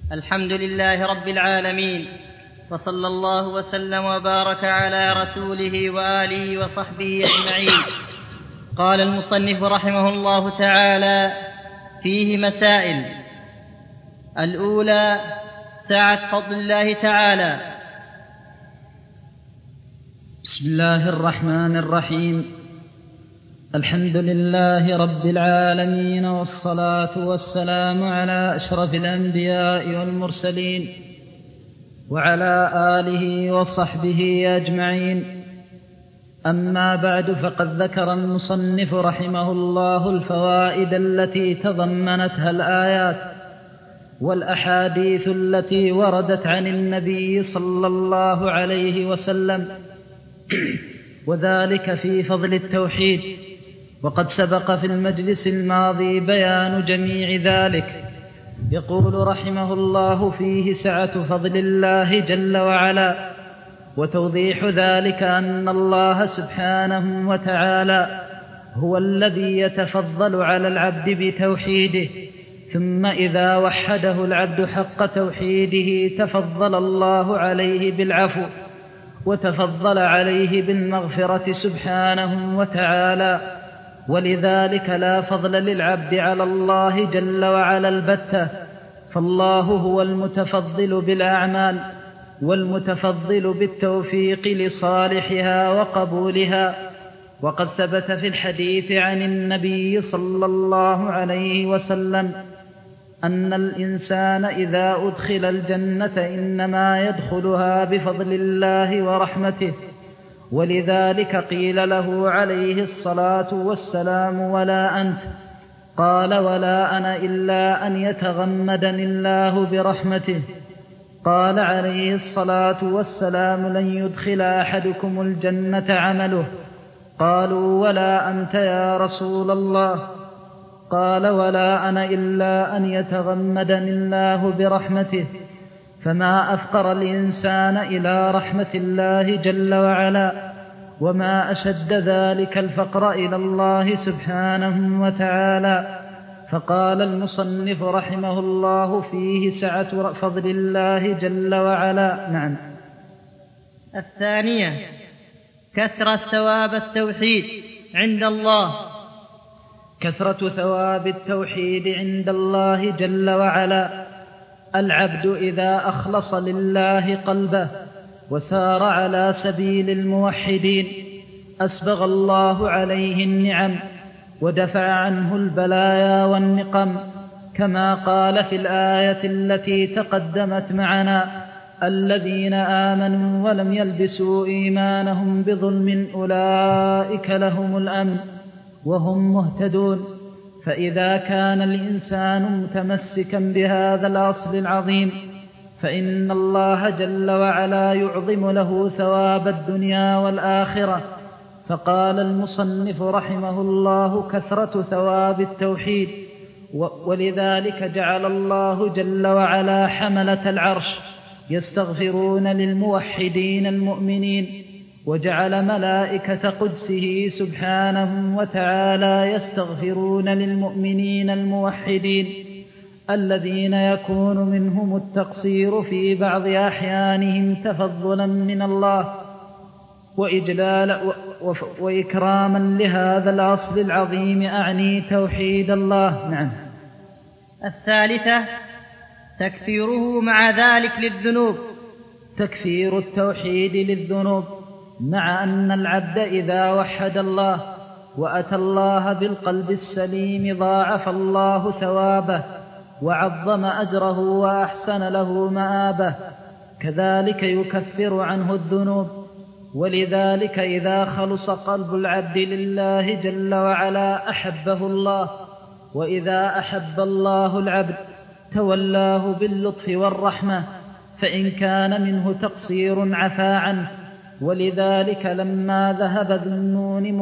الحمد لله رب العالمين، وصلى الله وسلم وبارك على رسوله وآله وصحبه أجمعين. قال المصنف رحمه الله تعالى: فيه مسائل. الأولى: سعة فضل الله تعالى. بسم الله الرحمن الرحيم. الحمد لله رب العالمين، والصلاة والسلام على أشرف الأنبياء والمرسلين وعلى آله وصحبه أجمعين. أما بعد، فقد ذكر المصنف رحمه الله الفوائد التي تضمنتها الآيات والأحاديث التي وردت عن النبي صلى الله عليه وسلم، وذلك في فضل التوحيد. وقد سبق في المجلس الماضي بيان جميع ذلك. يقول رحمه الله: فيه سعة فضل الله جل وعلا، وتوضيح ذلك أن الله سبحانه وتعالى هو الذي يتفضل على العبد بتوحيده، ثم إذا وحده العبد حق توحيده تفضل الله عليه بالعفو، وتفضل عليه بالمغفرة سبحانه وتعالى. ولذلك لا فضل للعبد على الله جل وعلا البتة، فالله هو المتفضل بالأعمال والمتفضل بالتوفيق لصالحها وقبولها. وقد ثبت في الحديث عن النبي صلى الله عليه وسلم أن الإنسان إذا أدخل الجنة إنما يدخلها بفضل الله ورحمته. ولذلك قيل له عليه الصلاة والسلام: ولا أنت؟ قال: ولا أنا إلا أن يتغمدني الله برحمته. قال عليه الصلاة والسلام: لن يدخل أحدكم الجنة عمله. قالوا: ولا أنت يا رسول الله؟ قال: ولا أنا إلا أن يتغمدني الله برحمته. فما أفقر الإنسان إلى رحمة الله جل وعلا، وما أشد ذلك الفقر إلى الله سبحانه وتعالى. فقال المصنف رحمه الله: فيه سعة فضل الله جل وعلا. نعم. الثانية: كثرة ثواب التوحيد عند الله. كثرة ثواب التوحيد عند الله جل وعلا. العبد إذا أخلص لله قلبه وسار على سبيل الموحدين أسبغ الله عليه النعم ودفع عنه البلايا والنقم، كما قال في الآية التي تقدمت معنا: الذين آمنوا ولم يلبسوا إيمانهم بظلم أولئك لهم الأمن وهم مهتدون. فإذا كان الإنسان متمسكا بهذا الأصل العظيم فإن الله جل وعلا يعظم له ثواب الدنيا والآخرة. فقال المصنف رحمه الله: كثرة ثواب التوحيد. ولذلك جعل الله جل وعلا حملة العرش يستغفرون للموحدين المؤمنين، وجعل ملائكة قدسه سبحانه وتعالى يستغفرون للمؤمنين الموحدين الذين يكون منهم التقصير في بعض أحيانهم تفضلا من الله وإجلالا وإكراما لهذا الأصل العظيم، أعني توحيد الله. نعم. الثالثة: تكفيره مع ذلك للذنوب. تكفير التوحيد للذنوب، مع أن العبد إذا وحد الله وأتى الله بالقلب السليم ضاعف الله ثوابه وعظم أجره وأحسن له مآبه، كذلك يكفر عنه الذنوب. ولذلك إذا خلص قلب العبد لله جل وعلا أحبه الله، وإذا أحب الله العبد تولاه باللطف والرحمة، فإن كان منه تقصير عفى عنه. ولذلك لما ذهب ذو النون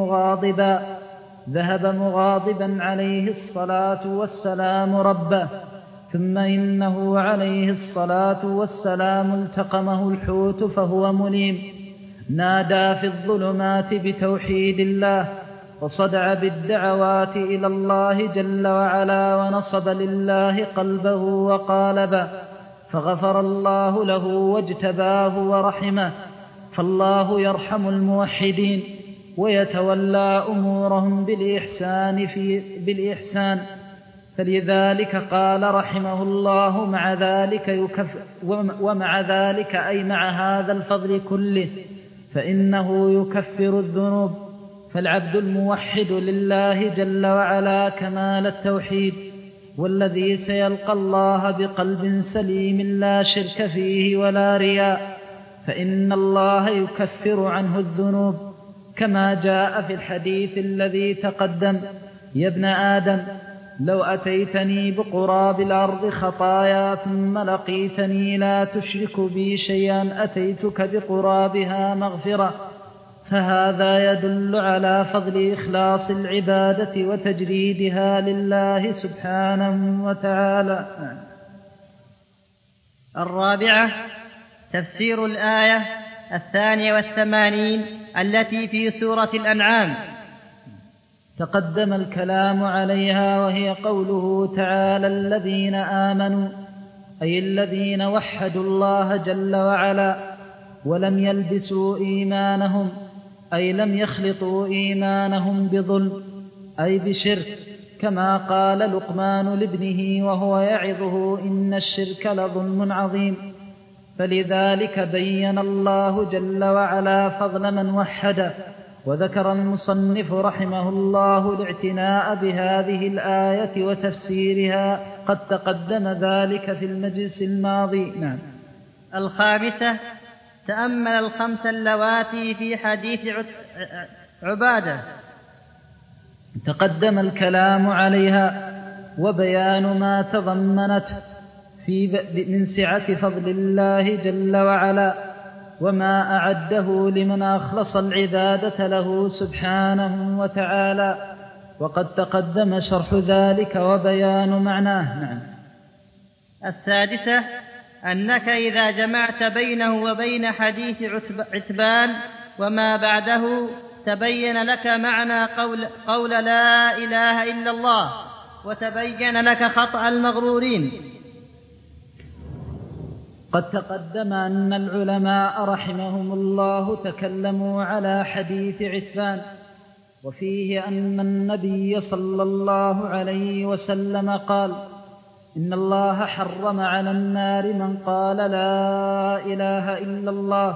ذهب مغاضبا عليه الصلاة والسلام ربه، ثم إنه عليه الصلاة والسلام التقمه الحوت فهو مليم، نادى في الظلمات بتوحيد الله، وصدع بالدعوات إلى الله جل وعلا، ونصب لله قلبه وقالبه، فغفر الله له واجتباه ورحمه، فالله يرحم الموحدين ويتولى أمورهم بالإحسان. فلذلك قال رحمه الله ومع ذلك أي مع هذا الفضل كله فإنه يكفر الذنوب. فالعبد الموحد لله جل وعلا كمال التوحيد، والذي سيلقى الله بقلب سليم لا شرك فيه ولا رياء، فإن الله يكفر عنه الذنوب، كما جاء في الحديث الذي تقدم: يا ابن آدم، لو أتيتني بقراب الأرض خطايا ثم لقيتني لا تشرك بي شيئا أتيتك بقرابها مغفرة. فهذا يدل على فضل إخلاص العبادة وتجريدها لله سبحانه وتعالى. الرابعة: تفسير الآية 82 التي في سورة الأنعام. تقدم الكلام عليها، وهي قوله تعالى: الذين آمنوا، أي الذين وحدوا الله جل وعلا ولم يلبسوا إيمانهم، أي لم يخلطوا إيمانهم بظلم أي بشرك، كما قال لقمان لابنه وهو يعظه: إن الشرك لظلم عظيم. فلذلك بين الله جل وعلا فضل من وحده. وذكر المصنف رحمه الله الاعتناء بهذه الآية وتفسيرها، قد تقدم ذلك في المجلس الماضي. نعم. الخامسة: تأمل الخمس اللواتي في حديث عبادة. تقدم الكلام عليها وبيان ما تضمنته من سعة فضل الله جل وعلا، وما أعده لمن أخلص العبادة له سبحانه وتعالى، وقد تقدم شرح ذلك وبيان معناه. نعم. السادسة: أنك إذا جمعت بينه وبين حديث عتبان وما بعده تبين لك معنى قول لا إله إلا الله، وتبين لك خطأ المغرورين. قد تقدم أن العلماء رحمهم الله تكلموا على حديث عتبان، وفيه أن النبي صلى الله عليه وسلم قال: إن الله حرم على النار من قال لا إله إلا الله.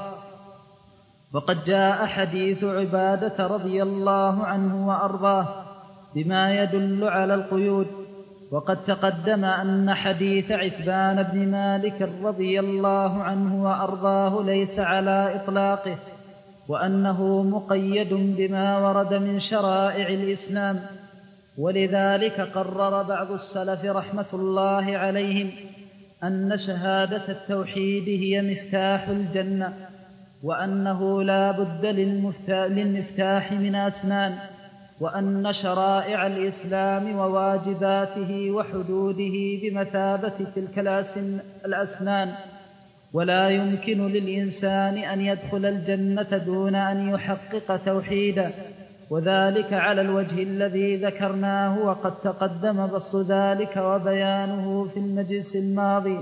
وقد جاء حديث عبادة رضي الله عنه وأرضاه بما يدل على القيود. وقد تقدم أن حديث عتبان بن مالك رضي الله عنه وأرضاه ليس على إطلاقه، وأنه مقيد بما ورد من شرائع الإسلام. ولذلك قرر بعض السلف رحمة الله عليهم أن شهادة التوحيد هي مفتاح الجنة، وأنه لا بد للمفتاح من أسنان، وأن شرائع الإسلام وواجباته وحدوده بمثابة تلك الأسنان، ولا يمكن للإنسان أن يدخل الجنة دون أن يحقق توحيدا، وذلك على الوجه الذي ذكرناه، وقد تقدم بسط ذلك وبيانه في المجلس الماضي.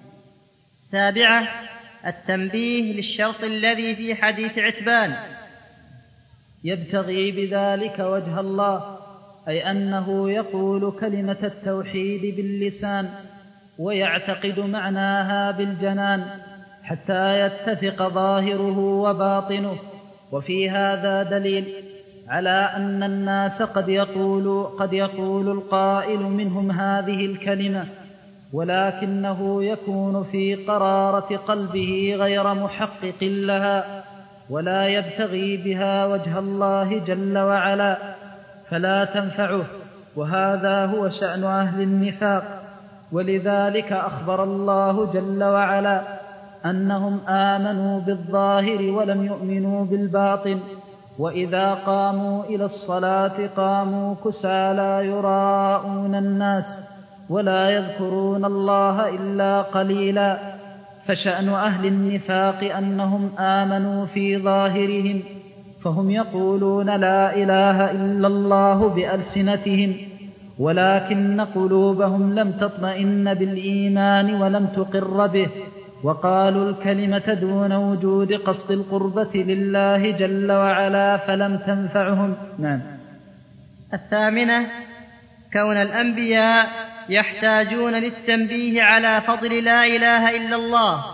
سابعة: التنبيه للشرط الذي في حديث عتبان. يبتغي بذلك وجه الله، أي أنه يقول كلمة التوحيد باللسان ويعتقد معناها بالجنان حتى يتفق ظاهره وباطنه. وفي هذا دليل على أن الناس قد يقول القائل منهم هذه الكلمة، ولكنه يكون في قرارة قلبه غير محقق لها، ولا يبتغي بها وجه الله جل وعلا، فلا تنفعه، وهذا هو شأن أهل النفاق. ولذلك أخبر الله جل وعلا أنهم آمنوا بالظاهر ولم يؤمنوا بالباطن، وإذا قاموا إلى الصلاة قاموا كسالى يراءون الناس ولا يذكرون الله إلا قليلا. فشأن أهل النفاق أنهم آمنوا في ظاهرهم، فهم يقولون لا إله إلا الله بألسنتهم، ولكن قلوبهم لم تطمئن بالإيمان ولم تقر به، وقالوا الكلمة دون وجود قصد القربة لله جل وعلا فلم تنفعهم. نعم. الثامنة: كون الأنبياء يحتاجون للتنبيه على فضل لا إله إلا الله.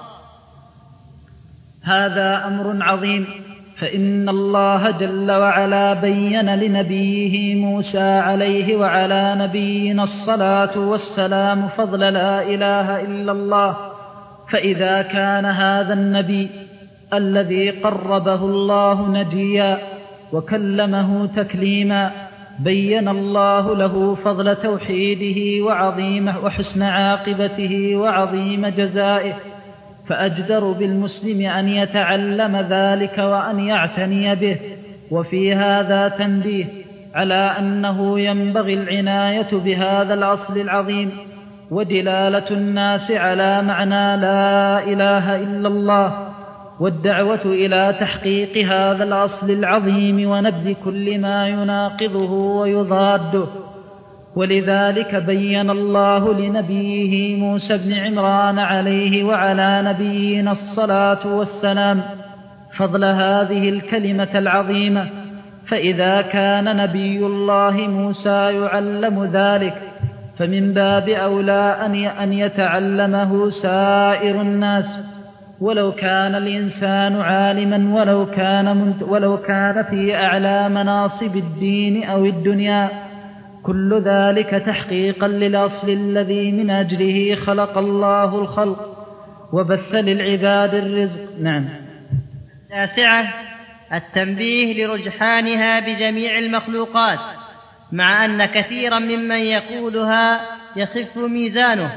هذا أمر عظيم، فإن الله جل وعلا بين لنبيه موسى عليه وعلى نبينا الصلاة والسلام فضل لا إله إلا الله. فإذا كان هذا النبي الذي قربه الله نجيا وكلمه تكليما بين الله له فضل توحيده وحسن عاقبته وعظيم جزائه، فأجدر بالمسلم أن يتعلم ذلك وأن يعتني به. وفي هذا تنبيه على أنه ينبغي العناية بهذا الأصل العظيم ودلالة الناس على معنى لا إله إلا الله، والدعوة إلى تحقيق هذا الأصل العظيم ونبذ كل ما يناقضه ويضاده. ولذلك بين الله لنبيه موسى بن عمران عليه وعلى نبينا الصلاة والسلام فضل هذه الكلمة العظيمة. فإذا كان نبي الله موسى يعلم ذلك فمن باب أولى أن يتعلمه سائر الناس، ولو كان الإنسان عالما ولو كان في أعلى مناصب الدين أو الدنيا، كل ذلك تحقيقا للأصل الذي من أجله خلق الله الخلق وبث للعباد الرزق. نعم. التاسعة: التنبيه لرجحانها بجميع المخلوقات، مع أن كثيرا ممن يقولها يخف ميزانه.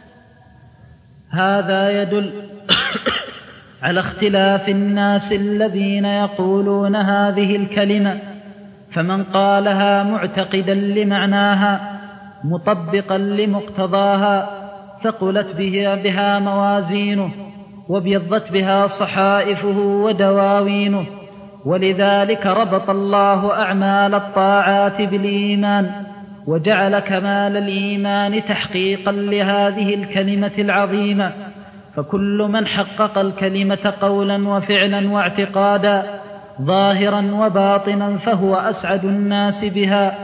هذا يدل على اختلاف الناس الذين يقولون هذه الكلمة، فمن قالها معتقدا لمعناها مطبقا لمقتضاها ثقلت بها موازينه وابيضت بها صحائفه ودواوينه. ولذلك ربط الله أعمال الطاعات بالإيمان، وجعل كمال الإيمان تحقيقا لهذه الكلمة العظيمة. فكل من حقق الكلمة قولا وفعلا واعتقادا ظاهرا وباطنا فهو أسعد الناس بها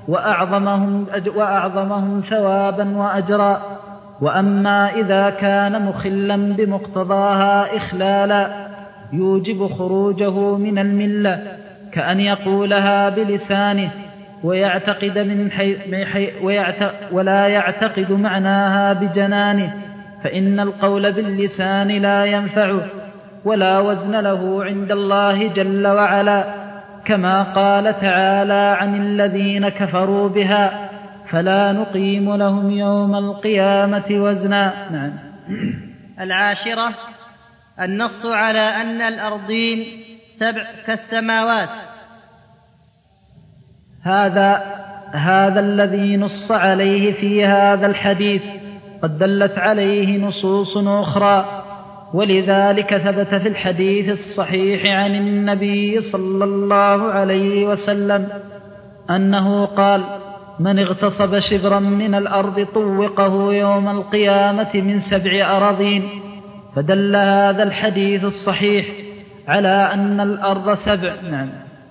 وأعظمهم ثوابا وأجرا. وأما إذا كان مخلا بمقتضاها إخلالا يوجب خروجه من الملة، كأن يقولها بلسانه ولا يعتقد معناها بجنانه، فإن القول باللسان لا ينفعه ولا وزن له عند الله جل وعلا، كما قال تعالى عن الذين كفروا بها: فلا نقيم لهم يوم القيامة وزنا. نعم. العاشرة: النص على أن الأرضين 7 كالسماوات. هذا الذي نص عليه في هذا الحديث قد دلت عليه نصوص أخرى، ولذلك ثبت في الحديث الصحيح عن النبي صلى الله عليه وسلم أنه قال: من اغتصب شبرا من الأرض طوقه يوم القيامة من 7 أراضين. فدل هذا الحديث الصحيح على أن الأرض 7. نعم.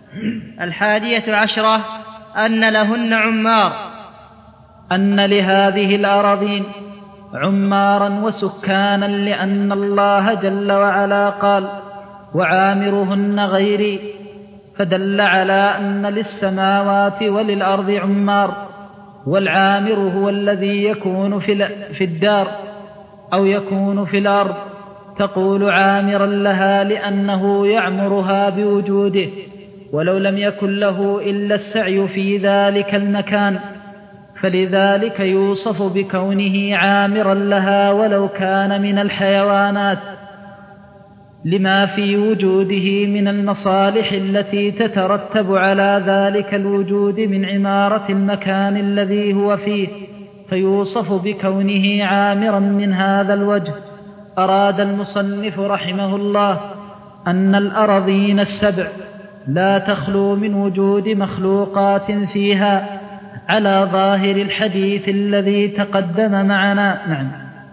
11 أن لهن عمار، أن لهذه الأراضين عمارا وسكانا، لأن الله جل وعلا قال: وعامرهن غيري. فدل على أن للسماوات وللأرض عمار، والعامر هو الذي يكون في الدار أو يكون في الأرض، تقول عامرا لها لأنه يعمرها بوجوده، ولو لم يكن له إلا السعي في ذلك المكان، فلذلك يوصف بكونه عامرا لها ولو كان من الحيوانات، لما في وجوده من المصالح التي تترتب على ذلك الوجود من عمارة المكان الذي هو فيه، فيوصف بكونه عامرا من هذا الوجه. أراد المصنف رحمه الله أن الأراضين 7 لا تخلو من وجود مخلوقات فيها، على ظاهر الحديث الذي تقدم معنا. نعم.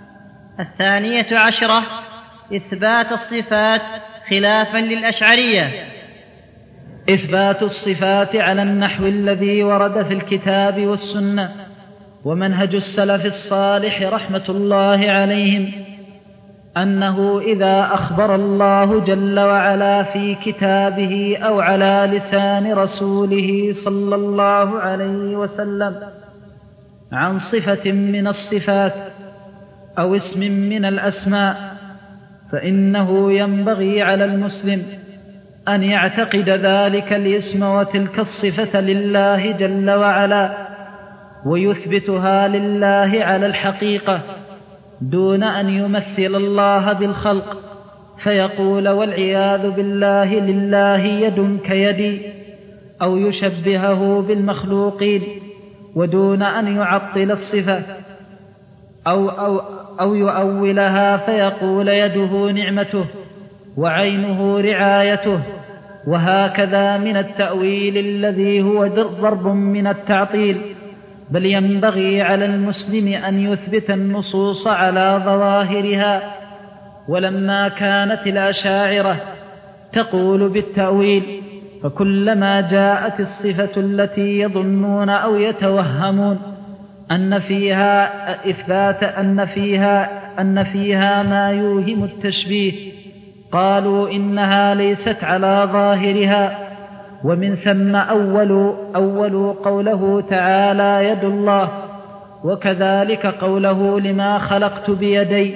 12 إثبات الصفات خلافا للأشعرية. إثبات الصفات على النحو الذي ورد في الكتاب والسنة، ومنهج السلف الصالح رحمة الله عليهم أنه إذا أخبر الله جل وعلا في كتابه أو على لسان رسوله صلى الله عليه وسلم عن صفة من الصفات أو اسم من الأسماء، فإنه ينبغي على المسلم أن يعتقد ذلك الاسم وتلك الصفة لله جل وعلا، ويثبتها لله على الحقيقة دون أن يمثل الله بالخلق فيقول والعياذ بالله لله يد كيدي، أو يشبهه بالمخلوقين، ودون أن يعطل الصفة أو يؤولها فيقول يده نعمته وعينه رعايته، وهكذا من التأويل الذي هو ضرب من التعطيل. بل ينبغي على المسلم أن يثبت النصوص على ظواهرها. ولما كانت الأشاعرة تقول بالتأويل، فكلما جاءت الصفة التي يظنون أو يتوهمون أن فيها ما يوهم التشبيه قالوا إنها ليست على ظاهرها. ومن ثم أول قوله تعالى يد الله، وكذلك قوله لما خلقت بيدي،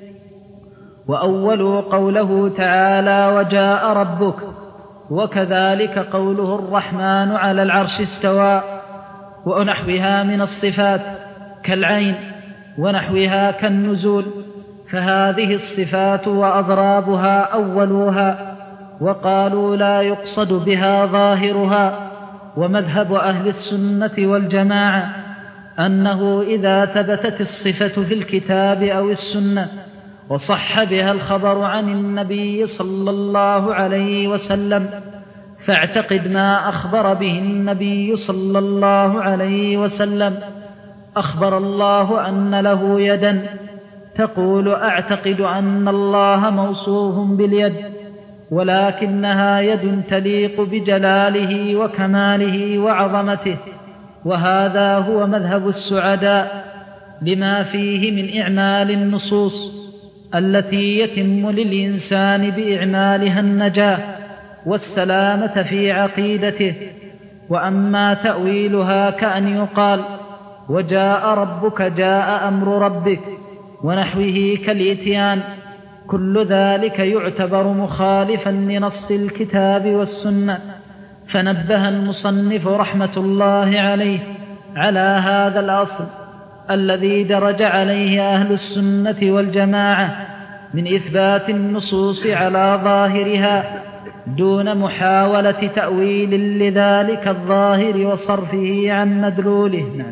وأول قوله تعالى وجاء ربك، وكذلك قوله الرحمن على العرش استوى، ونحوها من الصفات كالعين ونحوها كالنزول. فهذه الصفات وأضرابها أولوها، وقالوا لا يقصد بها ظاهرها. ومذهب أهل السنة والجماعة أنه إذا ثبتت الصفة في الكتاب أو السنة وصح بها الخبر عن النبي صلى الله عليه وسلم، فاعتقد ما أخبر به النبي صلى الله عليه وسلم. أخبر الله أن له يدا، تقول أعتقد أن الله موصوف باليد، ولكنها يد تليق بجلاله وكماله وعظمته. وهذا هو مذهب السعداء لما فيه من إعمال النصوص التي يتم للإنسان بإعمالها النجاة والسلامة في عقيدته. وأما تأويلها كأن يقال وجاء ربك جاء أمر ربك ونحوه كالإتيان، كل ذلك يعتبر مخالفا لنص الكتاب والسنة. فنبه المصنف رحمة الله عليه على هذا الأصل الذي درج عليه أهل السنة والجماعة من إثبات النصوص على ظاهرها دون محاولة تأويل لذلك الظاهر وصرفه عن مدلوله.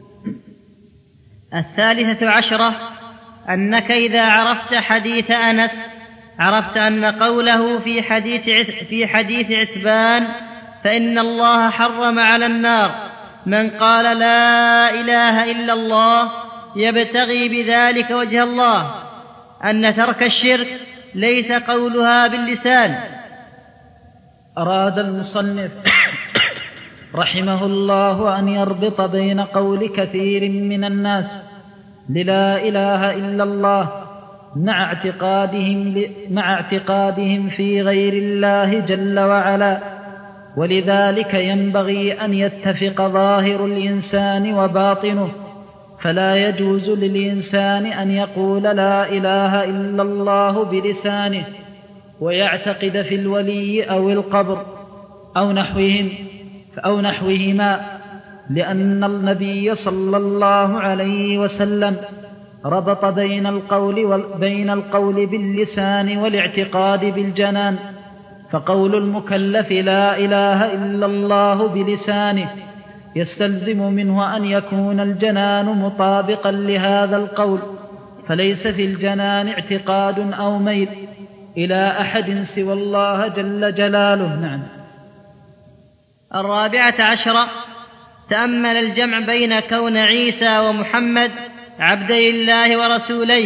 13 أنك إذا عرفت حديث أنس عرفت أن قوله في حديث عتبان فإن الله حرم على النار من قال لا إله إلا الله يبتغي بذلك وجه الله، أن ترك الشرك ليس قولها باللسان. أراد المصنف رحمه الله أن يربط بين قول كثير من الناس للا إله إلا الله مع اعتقادهم في غير الله جل وعلا. ولذلك ينبغي أن يتفق ظاهر الإنسان وباطنه، فلا يجوز للإنسان أن يقول لا إله إلا الله بلسانه ويعتقد في الولي أو القبر أو نحوهما، لأن النبي صلى الله عليه وسلم ربط بين القول باللسان والاعتقاد بالجنان. فقول المكلف لا إله إلا الله بلسانه يستلزم منه أن يكون الجنان مطابقا لهذا القول، فليس في الجنان اعتقاد أو ميل إلى أحد سوى الله جل جلاله. 14 تأمل الجمع بين كون عيسى ومحمد عبدي الله ورسوليه.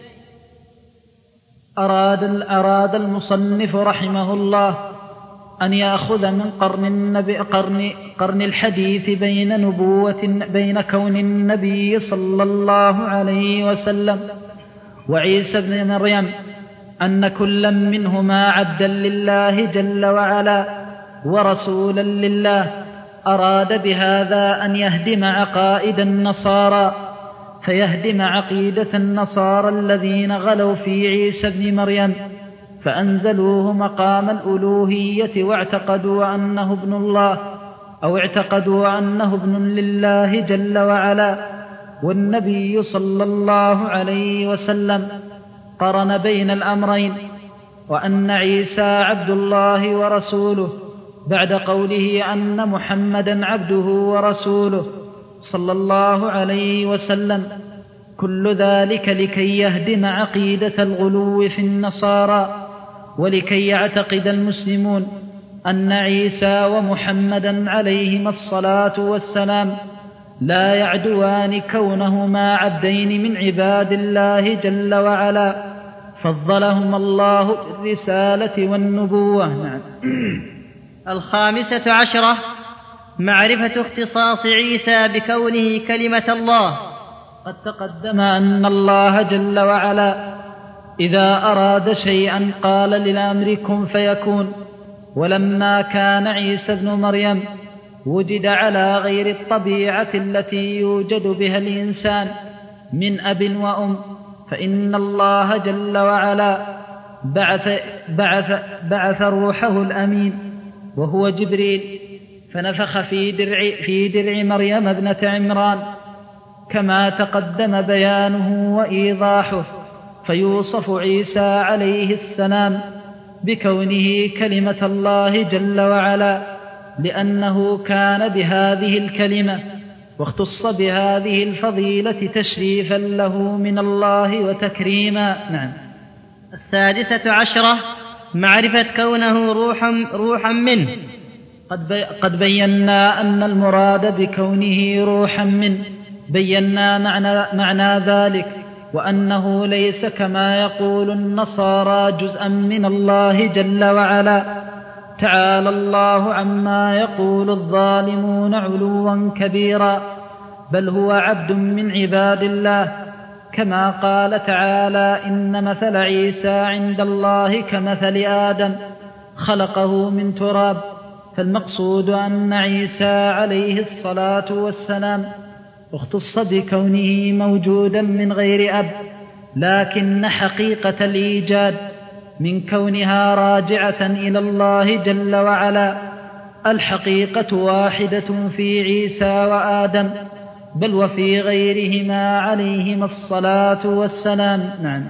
أراد المصنف رحمه الله أن يأخذ من قرن الحديث بين كون النبي صلى الله عليه وسلم وعيسى بن مريم أن كلا منهما عبدا لله جل وعلا ورسولا لله. أراد بهذا أن يهدم عقائد النصارى، فيهدم عقيدة النصارى الذين غلوا في عيسى بن مريم فأنزلوه مقام الألوهية واعتقدوا أنه ابن الله، أو اعتقدوا أنه ابن لله جل وعلا. والنبي صلى الله عليه وسلم قرن بين الأمرين، وأن عيسى عبد الله ورسوله بعد قوله أن محمدا عبده ورسوله صلى الله عليه وسلم. كل ذلك لكي يهدم عقيدة الغلو في النصارى، ولكي يعتقد المسلمون أن عيسى ومحمدا عليهما الصلاة والسلام لا يعدوان كونهما عبدين من عباد الله جل وعلا، فضلهما الله بالرسالة والنبوة. 15 معرفة اختصاص عيسى بكونه كلمة الله. قد تقدم أن الله جل وعلا إذا أراد شيئا قال للأمر كن فيكون، ولما كان عيسى ابن مريم وجد على غير الطبيعة التي يوجد بها الإنسان من أب وأم، فإن الله جل وعلا بعث روحه الأمين وهو جبريل، فنفخ في درع مريم ابنة عمران كما تقدم بيانه وإيضاحه. فيوصف عيسى عليه السلام بكونه كلمة الله جل وعلا، لأنه كان بهذه الكلمة، واختص بهذه الفضيلة تشريفا له من الله وتكريما. 16 معرفة كونه روحا منه. قد بينا أن المراد بكونه روحا منه، بينا معنى ذلك، وأنه ليس كما يقول النصارى جزءا من الله جل وعلا. تعالى الله عما يقول الظالمون علوا كبيرا، بل هو عبد من عباد الله، كما قال تعالى إن مثل عيسى عند الله كمثل آدم خلقه من تراب. فالمقصود أن عيسى عليه الصلاة والسلام اختص بكونه موجودا من غير أب، لكن حقيقة الإيجاد من كونها راجعة إلى الله جل وعلا. الحقيقة واحدة في عيسى وآدم، بل وفي غيرهما عليهما الصلاة والسلام.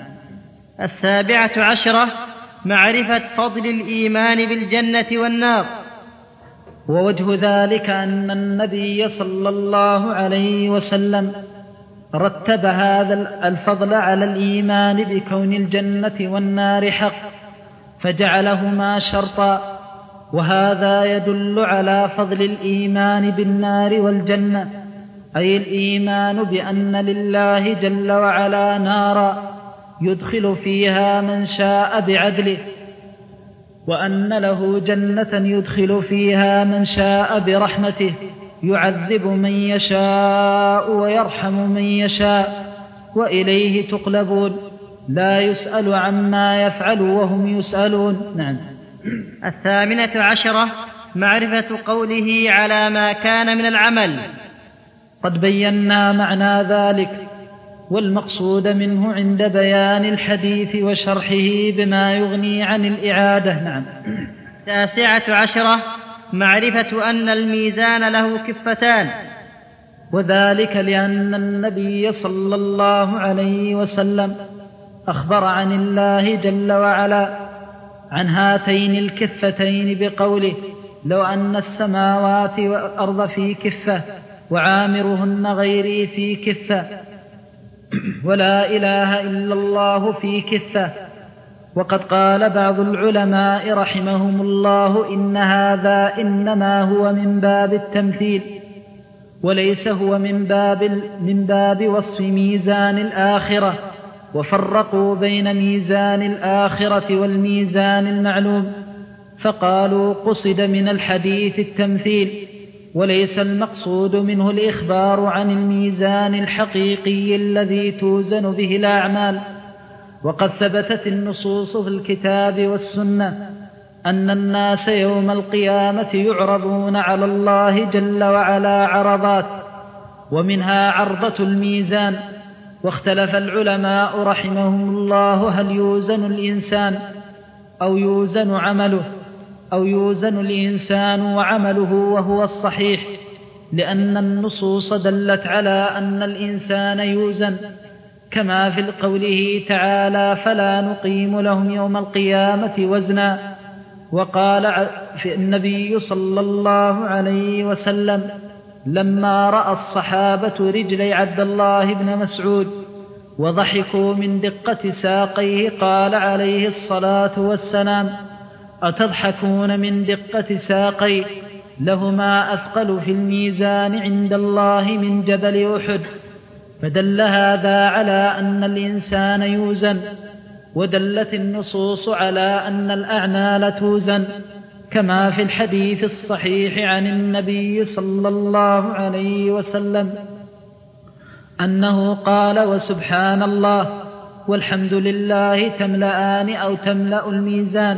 17 معرفة فضل الإيمان بالجنة والنار. ووجه ذلك أن النبي صلى الله عليه وسلم رتب هذا الفضل على الإيمان بكون الجنة والنار حق، فجعلهما شرطا، وهذا يدل على فضل الإيمان بالنار والجنة، أي الإيمان بأن لله جل وعلا نارا يدخل فيها من شاء بعدله، وأن له جنة يدخل فيها من شاء برحمته، يعذب من يشاء ويرحم من يشاء، وإليه تقلبون، لا يسأل عما يفعل وهم يسألون. 18 معرفة قوله على ما كان من العمل. قد بينا معنى ذلك، والمقصود منه عند بيان الحديث وشرحه بما يغني عن الإعادة. 19 معرفة أن الميزان له كفتان، وذلك لأن النبي صلى الله عليه وسلم أخبر عن الله جل وعلا عن هاتين الكفتين بقوله لو أن السماوات والأرض في كفة وعامرهن غيري في كفة، ولا إله إلا الله في كفة. وقد قال بعض العلماء رحمهم الله إن هذا إنما هو من باب التمثيل، وليس هو من باب وصف ميزان الآخرة. وفرقوا بين ميزان الآخرة والميزان المعلوم، فقالوا قصد من الحديث التمثيل، وليس المقصود منه الإخبار عن الميزان الحقيقي الذي توزن به الأعمال. وقد ثبتت النصوص في الكتاب والسنة أن الناس يوم القيامة يعرضون على الله جل وعلا عرضات، ومنها عرضة الميزان. واختلف العلماء رحمهم الله هل يوزن الإنسان أو يوزن الإنسان وعمله، وهو الصحيح، لأن النصوص دلت على أن الإنسان يوزن، كما في قوله تعالى: فلا نقيم لهم يوم القيامة وزنا. وقال في النبي صلى الله عليه وسلم لما رأى الصحابة رجلي عبد الله بن مسعود وضحكوا من دقة ساقيه، قال عليه الصلاة والسلام: أتضحكون من دقة ساقي؟ لهما أثقل في الميزان عند الله من جبل أحد. فدل هذا على أن الإنسان يوزن. ودلت النصوص على أن الأعمال توزن، كما في الحديث الصحيح عن النبي صلى الله عليه وسلم أنه قال: وسبحان الله والحمد لله تملأان أو تملأ الميزان.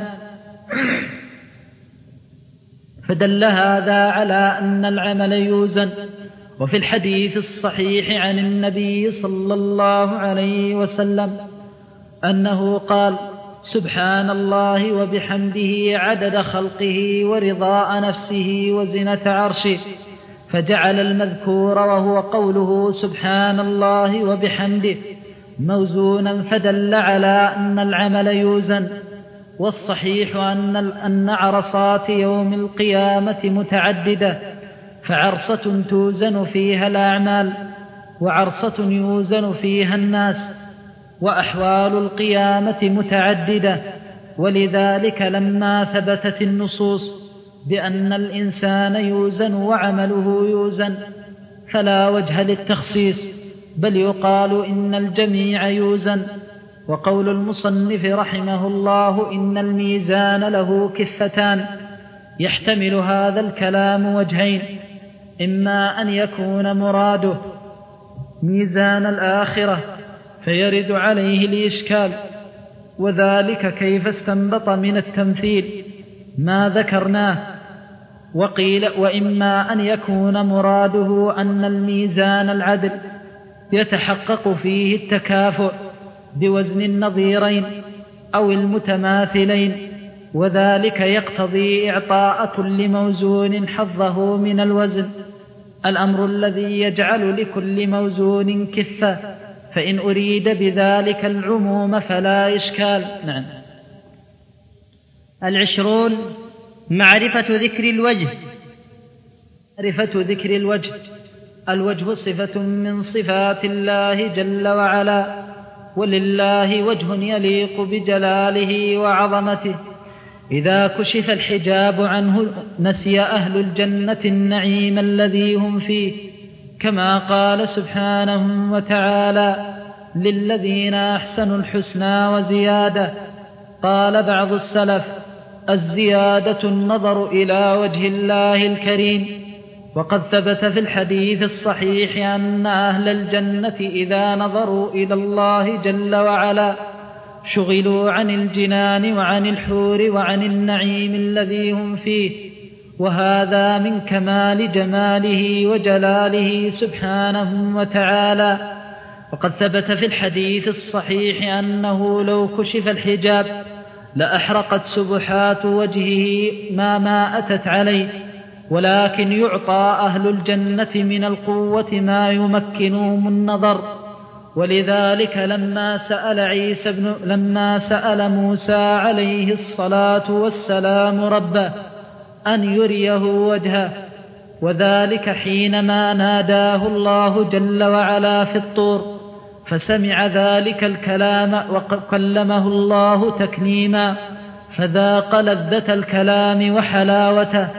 فدل هذا على أن العمل يوزن. وفي الحديث الصحيح عن النبي صلى الله عليه وسلم أنه قال: سبحان الله وبحمده عدد خلقه ورضاء نفسه وزنة عرشه. فجعل المذكور وهو قوله سبحان الله وبحمده موزونا، فدل على أن العمل يوزن. والصحيح أن عرصات يوم القيامة متعددة، فعرصة توزن فيها الأعمال، وعرصة يوزن فيها الناس. وأحوال القيامة متعددة، ولذلك لما ثبتت النصوص بأن الإنسان يوزن وعمله يوزن فلا وجه للتخصيص، بل يقال إن الجميع يوزن. وقول المصنف رحمه الله إن الميزان له كفتان، يحتمل هذا الكلام وجهين: إما أن يكون مراده ميزان الآخرة فيرد عليه الإشكال، وذلك كيف استنبط من التمثيل ما ذكرناه. وقيل: وإما أن يكون مراده أن الميزان العدل يتحقق فيه التكافؤ بوزن النظيرين أو المتماثلين، وذلك يقتضي إعطاء كل موزون حظه من الوزن، الأمر الذي يجعل لكل موزون كفة، فإن أريد بذلك العموم فلا إشكال. نعم. 20 معرفة ذكر الوجه. معرفة ذكر الوجه. الوجه صفة من صفات الله جل وعلا، ولله وجه يليق بجلاله وعظمته. إذا كشف الحجاب عنه نسي أهل الجنة النعيم الذي هم فيه، كما قال سبحانه وتعالى: للذين أحسنوا الحسنى وزيادة. قال بعض السلف: الزيادة النظر إلى وجه الله الكريم. وقد ثبت في الحديث الصحيح أن أهل الجنة إذا نظروا إلى الله جل وعلا شغلوا عن الجنان وعن الحور وعن النعيم الذي هم فيه، وهذا من كمال جماله وجلاله سبحانه وتعالى. وقد ثبت في الحديث الصحيح أنه لو كشف الحجاب لأحرقت سبحات وجهه ما أتت عليه، ولكن يعطى أهل الجنة من القوة ما يمكنهم النظر. ولذلك لما سأل موسى عليه الصلاة والسلام ربه أن يريه وجهه، وذلك حينما ناداه الله جل وعلا في الطور، فسمع ذلك الكلام وكلمه الله تكليما، فذاق لذة الكلام وحلاوته،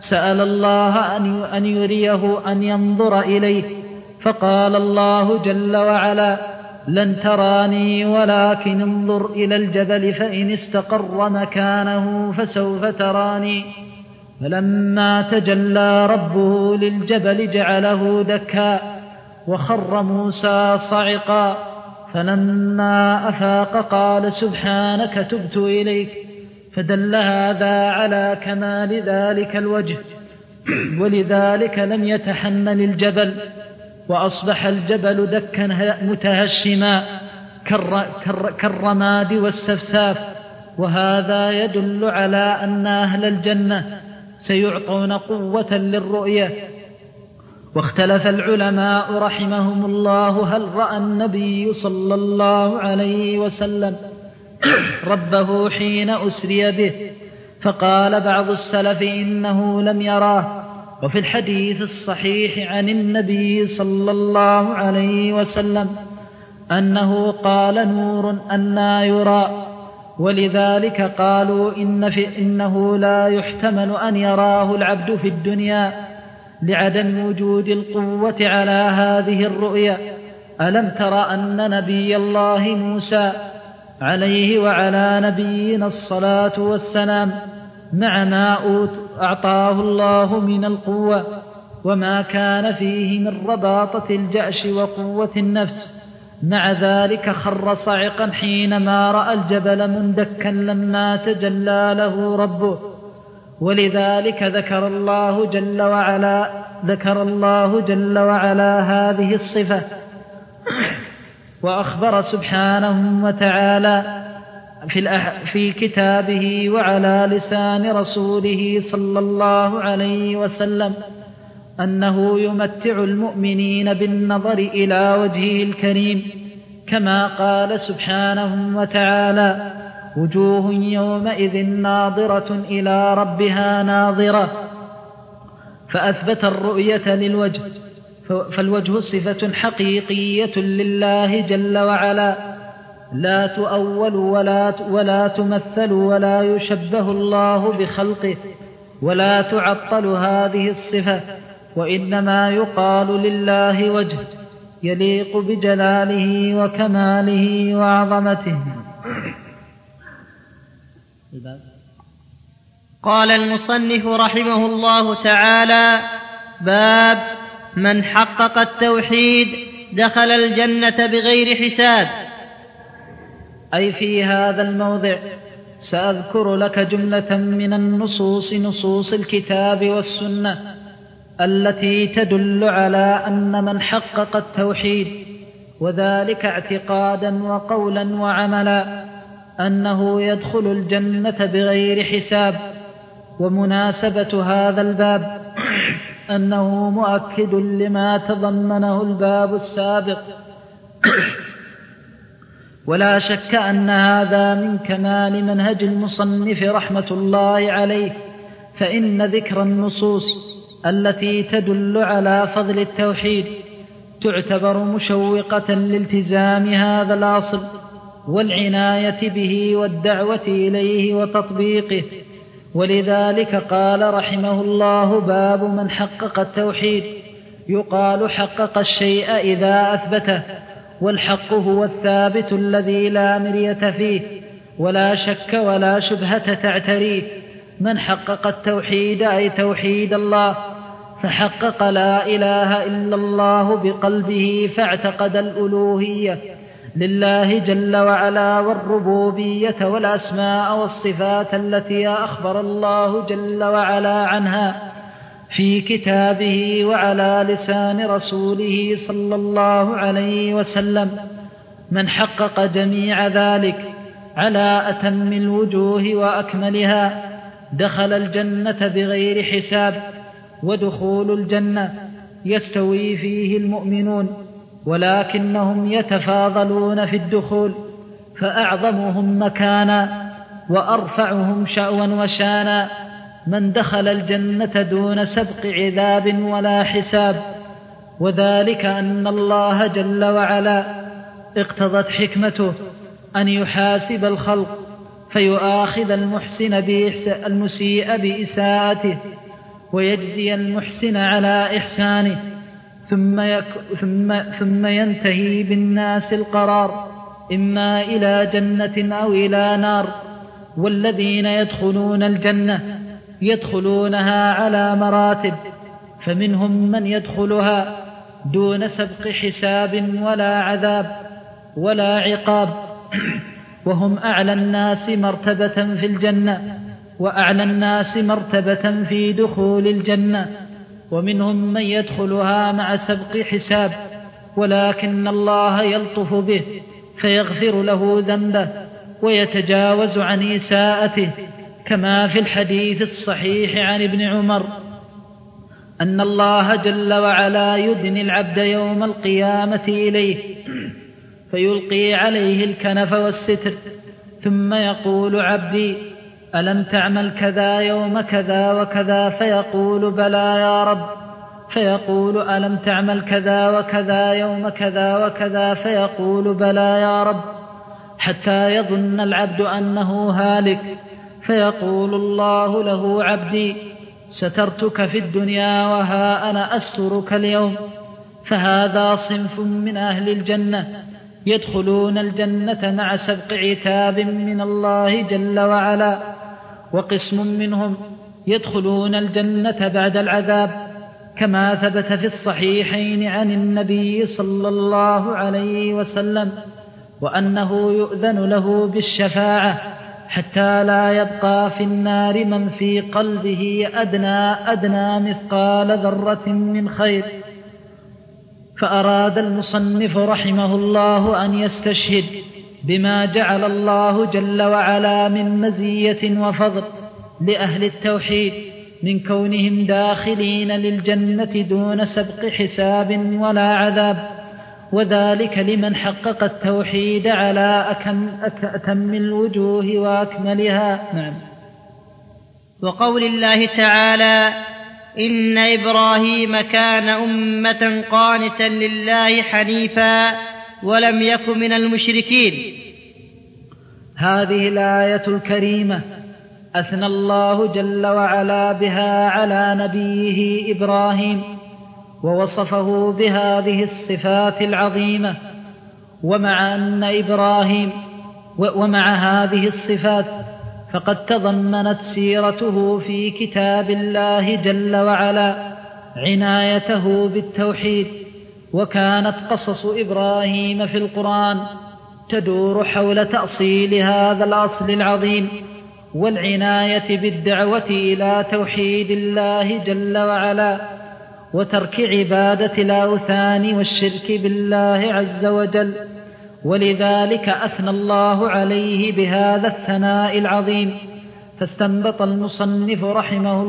سأل الله أن يريه أن ينظر إليه، فقال الله جل وعلا: لن تراني ولكن انظر إلى الجبل فإن استقر مكانه فسوف تراني. فلما تجلى ربه للجبل جعله دكا وخر موسى صعقا، فلما أفاق قال: سبحانك تبت إليك. فدل هذا على كمال ذلك الوجه، ولذلك لم يتحمل الجبل، وأصبح الجبل دكا متهشما كالرماد والسفساف. وهذا يدل على أن أهل الجنة سيعطون قوة للرؤية. واختلف العلماء رحمهم الله هل رأى النبي صلى الله عليه وسلم ربه حين أسري به، فقال بعض السلف إنه لم يراه. وفي الحديث الصحيح عن النبي صلى الله عليه وسلم أنه قال: نور أنى يرى. ولذلك قالوا إنه لا يحتمل أن يراه العبد في الدنيا لعدم وجود القوة على هذه الرؤيا. ألم تر أن نبي الله موسى عليه وعلى نبينا الصلاة والسلام مع ما أعطاه الله من القوة وما كان فيه من رباطة الجأش وقوة النفس، مع ذلك خر صعقا حينما رأى الجبل مندكا لما تجلى له ربه. ولذلك ذكر الله جل وعلا هذه الصفة، وأخبر سبحانه وتعالى في كتابه وعلى لسان رسوله صلى الله عليه وسلم أنه يمتع المؤمنين بالنظر إلى وجهه الكريم، كما قال سبحانه وتعالى: وجوه يومئذ ناظرة إلى ربها ناظرة. فأثبت الرؤية للوجه، فالوجه صفة حقيقية لله جل وعلا، لا تؤول ولا تمثل ولا يشبه الله بخلقه، ولا تعطل هذه الصفة، وإنما يقال لله وجه يليق بجلاله وكماله وعظمته. قال المصنف رحمه الله تعالى: باب من حقق التوحيد دخل الجنة بغير حساب. أي في هذا الموضع سأذكر لك جملة من نصوص الكتاب والسنة التي تدل على أن من حقق التوحيد، وذلك اعتقادا وقولا وعملا، أنه يدخل الجنة بغير حساب. ومناسبة هذا الباب أنه مؤكد لما تضمنه الباب السابق، ولا شك أن هذا من كمال منهج المصنف رحمة الله عليه، فإن ذكر النصوص التي تدل على فضل التوحيد تعتبر مشوقة لالتزام هذا الأصل والعناية به والدعوة إليه وتطبيقه. ولذلك قال رحمه الله: باب من حقق التوحيد. يقال حقق الشيء إذا أثبته، والحق هو الثابت الذي لا مرية فيه ولا شك ولا شبهة تعتريه. من حقق التوحيد أي توحيد الله، فحقق لا إله إلا الله بقلبه، فاعتقد الألوهية لله جل وعلا والربوبية والأسماء والصفات التي أخبر الله جل وعلا عنها في كتابه وعلى لسان رسوله صلى الله عليه وسلم. من حقق جميع ذلك على أتم الوجوه وأكملها دخل الجنة بغير حساب. ودخول الجنة يستوي فيه المؤمنون، ولكنهم يتفاضلون في الدخول، فأعظمهم مكانا وأرفعهم شأوا وشانا من دخل الجنة دون سبق عذاب ولا حساب. وذلك أن الله جل وعلا اقتضت حكمته أن يحاسب الخلق فيؤاخذ المحسن المسيء بإساءته، ويجزي المحسن على إحسانه، ثم ينتهي بالناس القرار إما إلى جنة أو إلى نار. والذين يدخلون الجنة يدخلونها على مراتب، فمنهم من يدخلها دون سبق حساب ولا عذاب ولا عقاب، وهم أعلى الناس مرتبة في الجنة وأعلى الناس مرتبة في دخول الجنة. ومنهم من يدخلها مع سبق حساب، ولكن الله يلطف به فيغفر له ذنبه ويتجاوز عن إساءته، كما في الحديث الصحيح عن ابن عمر أن الله جل وعلا يدني العبد يوم القيامة إليه فيلقي عليه الكنف والستر، ثم يقول: عبدي ألم تعمل كذا يوم كذا وكذا؟ فيقول: بلى يا رب. فيقول: ألم تعمل كذا وكذا يوم كذا وكذا؟ فيقول: بلى يا رب، حتى يظن العبد أنه هالك، فيقول الله له: عبدي سترتك في الدنيا وها أنا أسترك اليوم. فهذا صنف من أهل الجنة يدخلون الجنة مع سبق عتاب من الله جل وعلا، وقسم منهم يدخلون الجنة بعد العذاب، كما ثبت في الصحيحين عن النبي صلى الله عليه وسلم وأنه يؤذن له بالشفاعة حتى لا يبقى في النار من في قلبه أدنى مثقال ذرة من خير. فأراد المصنف رحمه الله أن يستشهد بما جعل الله جل وعلا من مزية وفضل لأهل التوحيد من كونهم داخلين للجنة دون سبق حساب ولا عذاب، وذلك لمن حقق التوحيد على أتم الوجوه وأكملها. نعم. وقول الله تعالى: إن إبراهيم كان أمة قانتا لله حنيفا ولم يك من المشركين. هذه الآية الكريمة أثنى الله جل وعلا بها على نبيه إبراهيم ووصفه بهذه الصفات العظيمة. ومع هذه الصفات فقد تضمنت سيرته في كتاب الله جل وعلا عنايته بالتوحيد، وكانت قصص إبراهيم في القرآن تدور حول تأصيل هذا الأصل العظيم والعناية بالدعوة إلى توحيد الله جل وعلا وترك عبادة الأوثان والشرك بالله عز وجل. ولذلك أثنى الله عليه بهذا الثناء العظيم، فاستنبط المصنف رحمه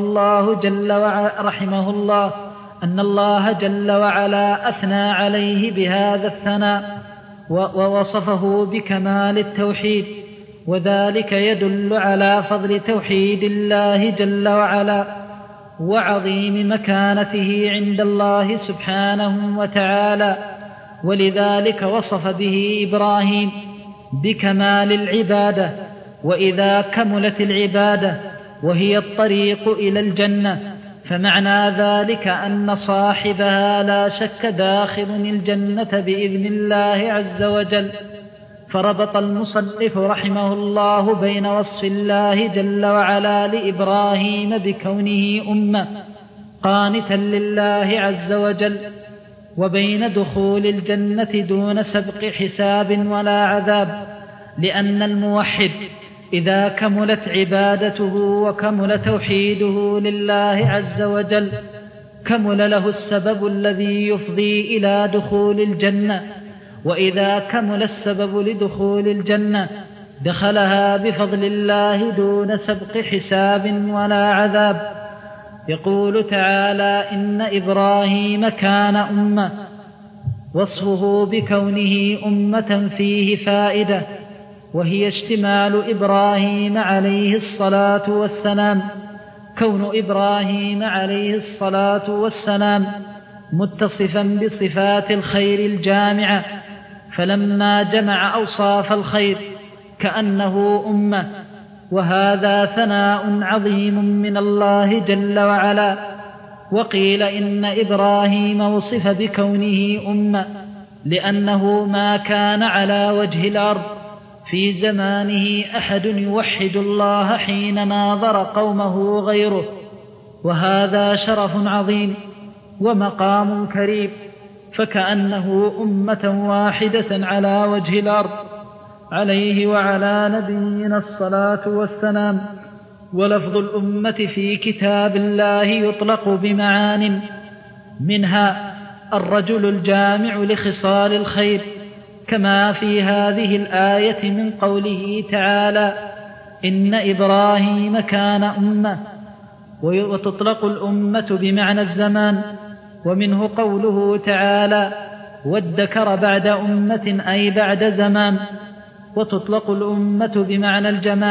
الله أن الله جل وعلا أثنى عليه بهذا الثناء ووصفه بكمال التوحيد، وذلك يدل على فضل توحيد الله جل وعلا وعظيم مكانته عند الله سبحانه وتعالى. ولذلك وصف به إبراهيم بكمال العبادة. وإذا كملت العبادة وهي الطريق إلى الجنة فمعنى ذلك أن صاحبها لا شك داخل الجنة بإذن الله عز وجل. فربط المصنف رحمه الله بين وصف الله جل وعلا لإبراهيم بكونه أمة قانتا لله عز وجل، وبين دخول الجنة دون سبق حساب ولا عذاب، لأن الموحد إذا كملت عبادته وكمل توحيده لله عز وجل كمل له السبب الذي يفضي إلى دخول الجنة، وإذا كمل السبب لدخول الجنة دخلها بفضل الله دون سبق حساب ولا عذاب. يقول تعالى: إن إبراهيم كان أمة. وصفه بكونه أمة فيه فائدة، وهي اشتمال إبراهيم عليه الصلاة والسلام. كون إبراهيم عليه الصلاة والسلام متصفا بصفات الخير الجامعة، فلما جمع أوصاف الخير كأنه أمة، وهذا ثناء عظيم من الله جل وعلا وقيل إن إبراهيم وصف بكونه أمة لأنه ما كان على وجه الأرض في زمانه أحد يوحد الله حين ناظر قومه غيره، وهذا شرف عظيم ومقام كريم، فكأنه أمة واحدة على وجه الأرض، عليه وعلى نبينا الصلاة والسلام. ولفظ الأمة في كتاب الله يطلق بمعان، منها الرجل الجامع لخصال الخير، كما في هذه الآية من قوله تعالى إن إبراهيم كان أمة. وتطلق الأمة بمعنى الزمان، ومنه قوله تعالى وادكر بعد أمة أي بعد زمان. وتطلق الأمة بمعنى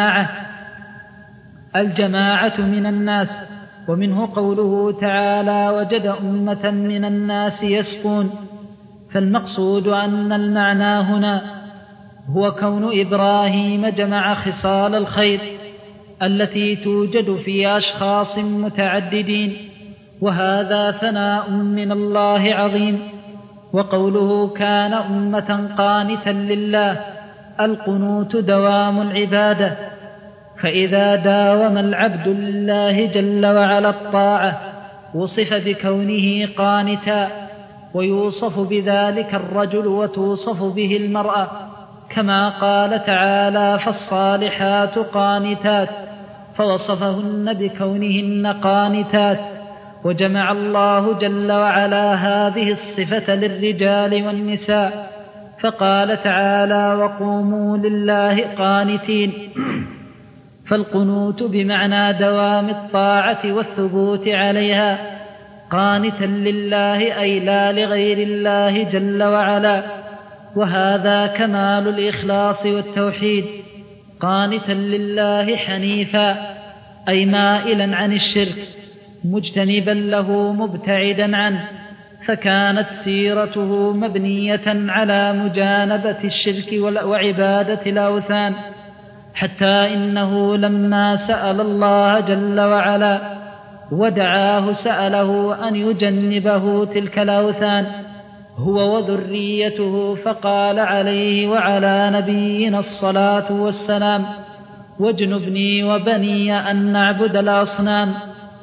الجماعة من الناس، ومنه قوله تعالى وجد أمة من الناس يسقون. فالمقصود أن المعنى هنا هو كون إبراهيم جمع خصال الخير التي توجد في أشخاص متعددين، وهذا ثناء من الله عظيم. وقوله كان أمة قانتا لله، القنوت دوام العبادة، فإذا داوم العبد لله جل وعلا الطاعة وصف بكونه قانتا، ويوصف بذلك الرجل وتوصف به المرأة، كما قال تعالى فالصالحات قانتات، فوصفهن بكونهن قانتات. وجمع الله جل وعلا هذه الصفة للرجال والنساء، فقال تعالى وقوموا لله قانتين. فالقنوت بمعنى دوام الطاعة والثبوت عليها، قانتا لله أي لا لغير الله جل وعلا، وهذا كمال الإخلاص والتوحيد. قانتا لله حنيفا أي مائلا عن الشرك، مجتنبا له مبتعدا عنه، فكانت سيرته مبنية على مجانبة الشرك وعبادة الأوثان، حتى إنه لما سأل الله جل وعلا ودعاه سأله أن يجنبه تلك الأوثان هو وذريته، فقال عليه وعلى نبينا الصلاة والسلام واجنبني وبني أن نعبد الأصنام.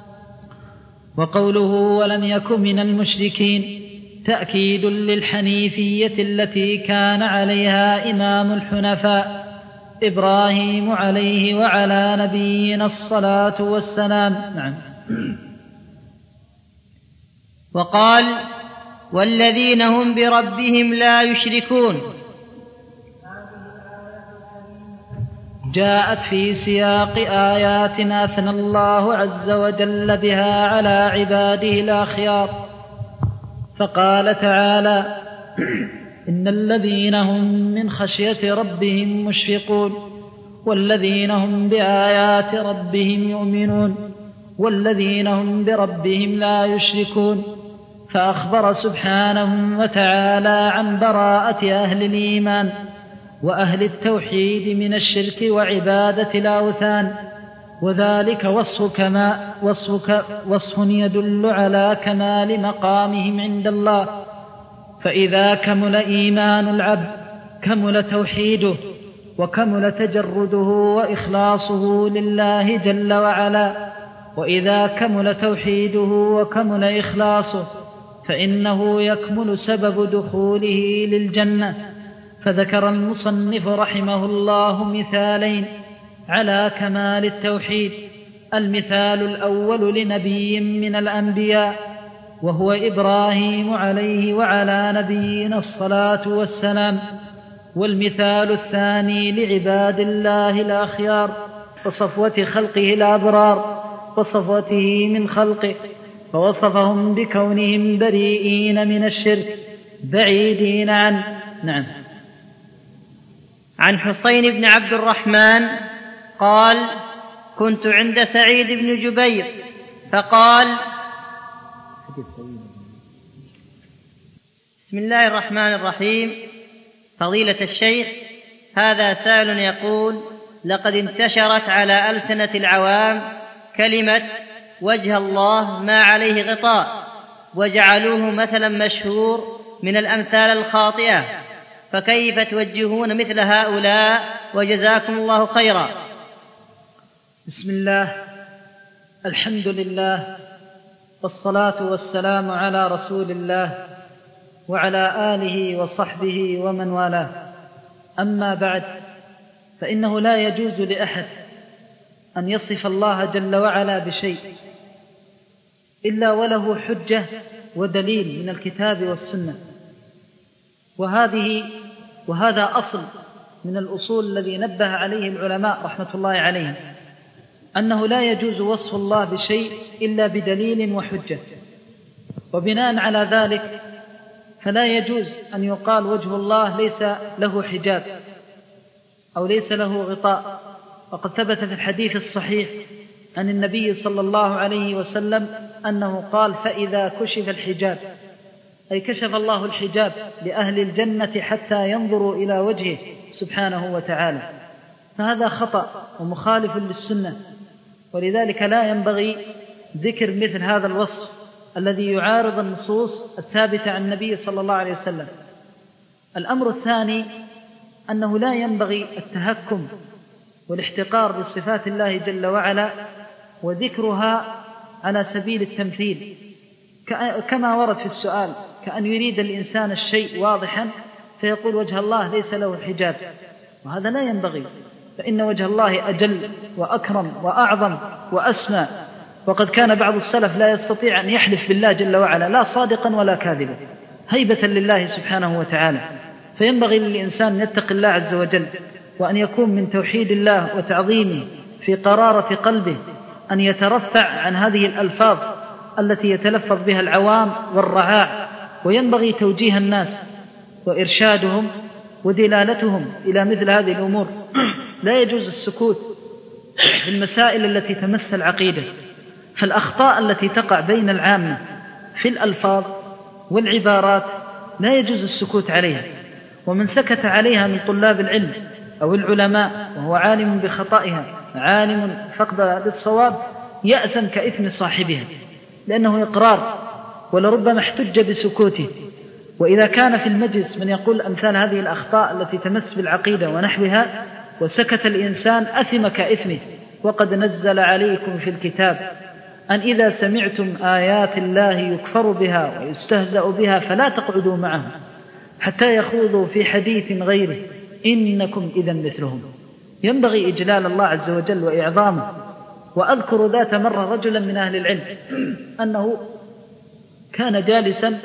وقوله ولم يكن من المشركين تأكيد للحنيفية التي كان عليها إمام الحنفاء إبراهيم عليه وعلى نبينا الصلاة والسلام. نعم. وقال والذين هم بربهم لا يشركون، جاءت في سياق آيات أثنى الله عز وجل بها على عباده الأخيار، فقال تعالى إن الذين هم من خشية ربهم مشفقون، والذين هم بآيات ربهم يؤمنون، والذين هم بربهم لا يشركون. فأخبر سبحانه وتعالى عن براءة أهل الإيمان وأهل التوحيد من الشرك وعبادة الأوثان، وذلك وصف يدل على كمال مقامهم عند الله. فإذا كمل إيمان العبد كمل توحيده وكمل تجرده وإخلاصه لله جل وعلا، وإذا كمل توحيده وكمل إخلاصه فإنه يكمل سبب دخوله للجنة. فذكر المصنف رحمه الله مثالين على كمال التوحيد. المثال الأول لنبي من الأنبياء وهو إبراهيم عليه وعلى نبينا الصلاة والسلام، والمثال الثاني لعباد الله الأخيار وصفوة خلقه الأبرار وصفوته من خلقه، فوصفهم بكونهم بريئين من الشرك بعيدين عنه. نعم. عن حسين بن عبد الرحمن قال كنت عند سعيد بن جبير فقال بسم الله الرحمن الرحيم. فضيلة الشيخ، هذا سائل يقول لقد انتشرت على ألسنة العوام كلمة وجه الله ما عليه غطاء، وجعلوه مثلا مشهور من الأمثال الخاطئة، فكيف توجهون مثل هؤلاء؟ وجزاكم الله خيرا. بسم الله، الحمد لله، والصلاة والسلام على رسول الله وعلى آله وصحبه ومن والاه. أما بعد، فإنه لا يجوز لأحد أن يصف الله جل وعلا بشيء إلا وله حجة ودليل من الكتاب والسنة، وهذا أصل من الأصول الذي نبه عليه العلماء رحمة الله عليهم، أنه لا يجوز وصف الله بشيء إلا بدليل وحجة. وبناء على ذلك فلا يجوز أن يقال وجه الله ليس له حجاب أو ليس له غطاء. وقد ثبت في الحديث الصحيح عن النبي صلى الله عليه وسلم أنه قال: فإذا كشف الحجاب، أي كشف الله الحجاب لأهل الجنة حتى ينظروا إلى وجهه سبحانه وتعالى. فهذا خطأ ومخالف للسنة، ولذلك لا ينبغي ذكر مثل هذا الوصف الذي يعارض النصوص الثابتة عن النبي صلى الله عليه وسلم. الأمر الثاني أنه لا ينبغي التهكم والاحتقار لصفات الله جل وعلا وذكرها على سبيل التمثيل، كما ورد في السؤال، كأن يريد الإنسان الشيء واضحا فيقول وجه الله ليس له حجاب، وهذا لا ينبغي، فإن وجه الله أجل وأكرم وأعظم وأسمى. وقد كان بعض السلف لا يستطيع أن يحلف بالله جل وعلا لا صادقا ولا كاذبا، هيبة لله سبحانه وتعالى. فينبغي للإنسان أن يتقي الله عز وجل، وأن يكون من توحيد الله وتعظيمه في قرارة قلبه أن يترفع عن هذه الألفاظ التي يتلفظ بها العوام والرعاع. وينبغي توجيه الناس وإرشادهم ودلالتهم إلى مثل هذه الأمور. لا يجوز السكوت في المسائل التي تمس العقيدة، فالأخطاء التي تقع بين العامة في الألفاظ والعبارات لا يجوز السكوت عليها، ومن سكت عليها من طلاب العلم أو العلماء وهو عالم بخطئها عالم فقد للصواب يأثم كإثم صاحبها، لأنه إقرار ولربما احتج بسكوته. وإذا كان في المجلس من يقول أمثال هذه الأخطاء التي تمس بالعقيدة ونحوها وسكت الإنسان أثم كإثمه. وقد نزل عليكم في الكتاب أن إذا سمعتم آيات الله يكفر بها ويستهزأ بها فلا تقعدوا معهم حتى يخوضوا في حديث غيره إنكم إذا مثلهم. ينبغي إجلال الله عز وجل وإعظامه. وأذكر ذات مرة رجلا من أهل العلم أنه كان جالسا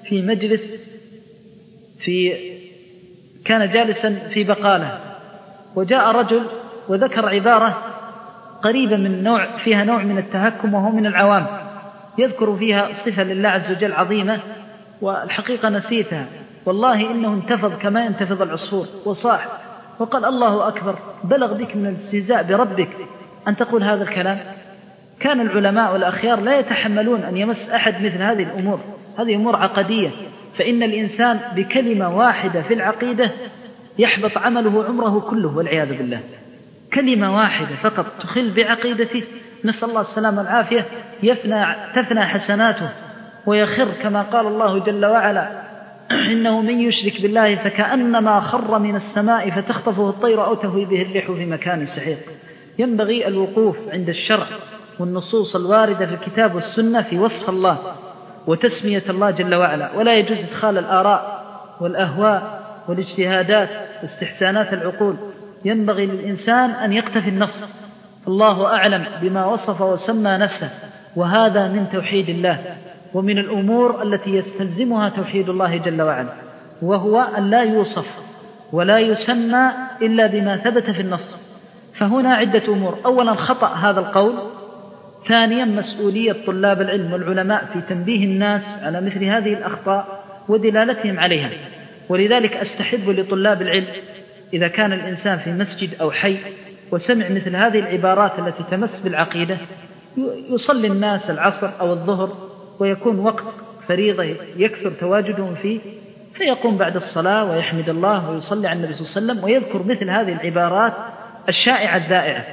في بقالة، وجاء رجل وذكر عبارة قريبة من فيها نوع من التهكم، وهو من العوام، يذكر فيها صفة لله عز وجل عظيمة، والحقيقة نسيتها، والله إنه انتفض كما ينتفض العصفور وصاح وقال: الله أكبر، بلغ بك من الاستهزاء بربك أن تقول هذا الكلام. كان العلماء والأخيار لا يتحملون أن يمس أحد مثل هذه الأمور، هذه أمور عقدية، فإن الإنسان بكلمة واحدة في العقيدة يحبط عمله عمره كله والعياذ بالله. كلمة واحدة فقط تخل بعقيدته، نسأل الله السلامة والعافية، تفنى حسناته ويخر كما قال الله جل وعلا: إنه من يشرك بالله فكأنما خر من السماء فتخطفه الطير أو تهوي به الريح في مكان سحيق. ينبغي الوقوف عند الشرع والنصوص الواردة في الكتاب والسنة في وصف الله وتسمية الله جل وعلا، ولا يجوز إدخال الآراء والأهواء والاجتهادات واستحسانات العقول. ينبغي للإنسان أن يقتفي النص، الله أعلم بما وصف وسمى نفسه، وهذا من توحيد الله ومن الأمور التي يستلزمها توحيد الله جل وعلا، وهو أن لا يوصف ولا يسمى إلا بما ثبت في النص. فهنا عدة أمور: أولا خطأ هذا القول، ثانيا مسؤولية طلاب العلم والعلماء في تنبيه الناس على مثل هذه الأخطاء ودلالتهم عليها. ولذلك أستحب لطلاب العلم إذا كان الإنسان في مسجد أو حي وسمع مثل هذه العبارات التي تمس بالعقيدة يصلي الناس العصر أو الظهر، ويكون وقت فريضة يكثر تواجدهم فيه، فيقوم بعد الصلاة ويحمد الله ويصلي على النبي صلى الله عليه وسلم ويذكر مثل هذه العبارات الشائعة الذائعة.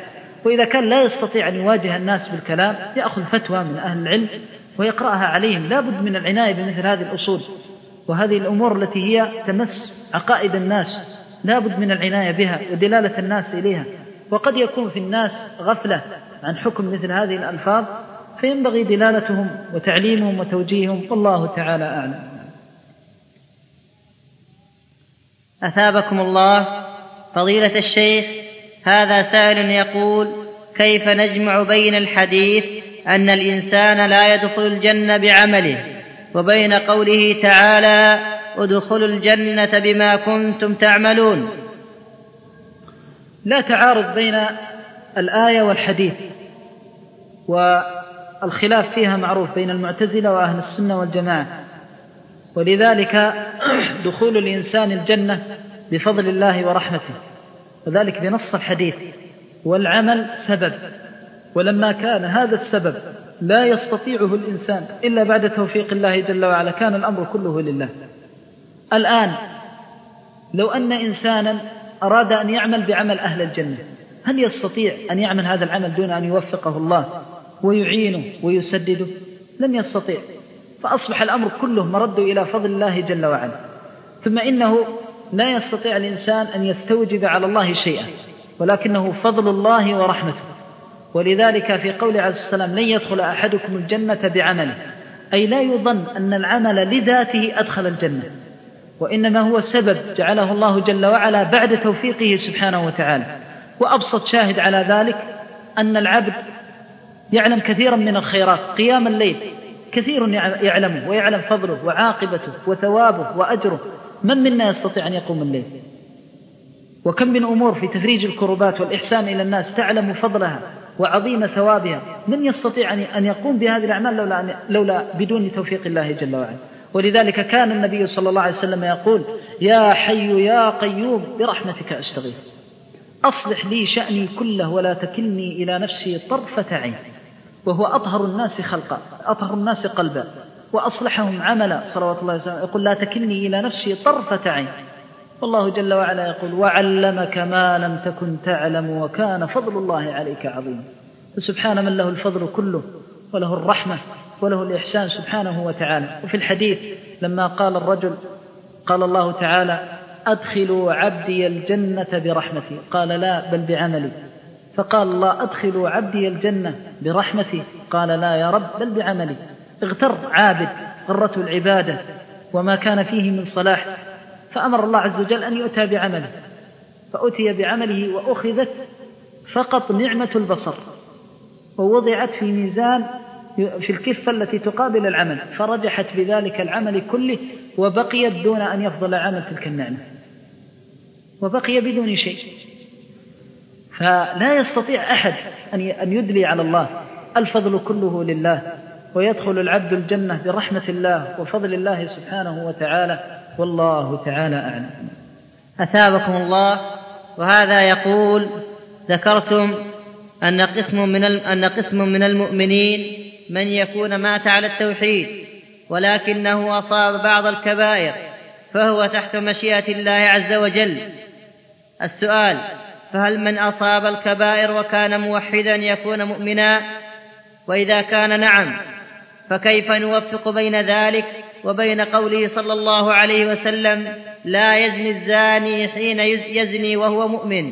وإذا كان لا يستطيع أن يواجه الناس بالكلام يأخذ فتوى من أهل العلم ويقرأها عليهم. لا بد من العناية بمثل هذه الأصول، وهذه الأمور التي هي تمس عقائد الناس لا بد من العناية بها ودلالة الناس إليها. وقد يكون في الناس غفلة عن حكم مثل هذه الألفاظ، فينبغي دلالتهم وتعليمهم وتوجيههم، والله تعالى أعلم. أثابكم الله فضيلة الشيخ، هذا سائل يقول: كيف نجمع بين الحديث أن الإنسان لا يدخل الجنة بعمله وبين قوله تعالى: ادخلوا الجنة بما كنتم تعملون؟ لا تعارض بين الآية والحديث، والخلاف فيها معروف بين المعتزلة وأهل السنة والجماعة، ولذلك دخول الإنسان الجنة بفضل الله ورحمته، وذلك بنص الحديث، والعمل سبب، ولما كان هذا السبب لا يستطيعه الإنسان إلا بعد توفيق الله جل وعلا كان الأمر كله لله. الآن لو أن إنسانا أراد أن يعمل بعمل أهل الجنة، هل يستطيع أن يعمل هذا العمل دون أن يوفقه الله ويعينه ويسدده؟ لن يستطيع، فأصبح الأمر كله مرد إلى فضل الله جل وعلا. ثم إنه لا يستطيع الإنسان أن يستوجب على الله شيئا، ولكنه فضل الله ورحمته. ولذلك في قول عليه السلام: لن يدخل أحدكم الجنة بعمله، أي لا يظن أن العمل لذاته أدخل الجنة، وإنما هو سبب جعله الله جل وعلا بعد توفيقه سبحانه وتعالى. وأبسط شاهد على ذلك أن العبد يعلم كثيرا من الخيرات، قيام الليل كثير يعلمه ويعلم فضله وعاقبته وثوابه وأجره، من منا يستطيع أن يقوم الليل؟ وكم من أمور في تفريج الكربات والإحسان إلى الناس تعلم فضلها وعظيم ثوابها، من يستطيع أن يقوم بهذه الأعمال لولا بدون توفيق الله جل وعلا؟ ولذلك كان النبي صلى الله عليه وسلم يقول: يا حي يا قيوم برحمتك أستغيث، أصلح لي شأني كله ولا تكلني إلى نفسي طرفة عين. وهو أطهر الناس خلقا، أطهر الناس قلبا، وأصلحهم عملا صلوات الله وسلامه، يقول: لا تكلني إلى نفسي طرفة عين. والله جل وعلا يقول: وعلمك ما لم تكن تعلم وكان فضل الله عليك عظيما. فسبحان من له الفضل كله وله الرحمة وله الإحسان سبحانه وتعالى. وفي الحديث لما قال الرجل، قال الله تعالى: أدخلوا عبدي الجنة برحمتي، قال: لا بل بعملي. فقال الله: أدخلوا عبدي الجنة برحمتي، قال: لا يا رب بل بعملي. اغتر عابد غرته العبادة وما كان فيه من صلاح، فأمر الله عز وجل أن يؤتى بعمله، فأتي بعمله وأخذت فقط نعمة البصر ووضعت في ميزان في الكفة التي تقابل العمل، فرجحت بذلك العمل كله وبقيت دون أن يفضل عمل تلك النعمة، وبقي بدون شيء. فلا يستطيع أحد أن يدلي على الله، الفضل كله لله، ويدخل العبد الجنة برحمة الله وفضل الله سبحانه وتعالى، والله تعالى أعلم. أثابكم الله، وهذا يقول: ذكرتم أن قسم من المؤمنين من يكون مات على التوحيد ولكنه أصاب بعض الكبائر فهو تحت مشيئة الله عز وجل. السؤال: فهل من أصاب الكبائر وكان موحدا يكون مؤمنا؟ وإذا كان نعم، فكيف نوفق بين ذلك وبين قوله صلى الله عليه وسلم: لا يزني الزاني حين يزني وهو مؤمن؟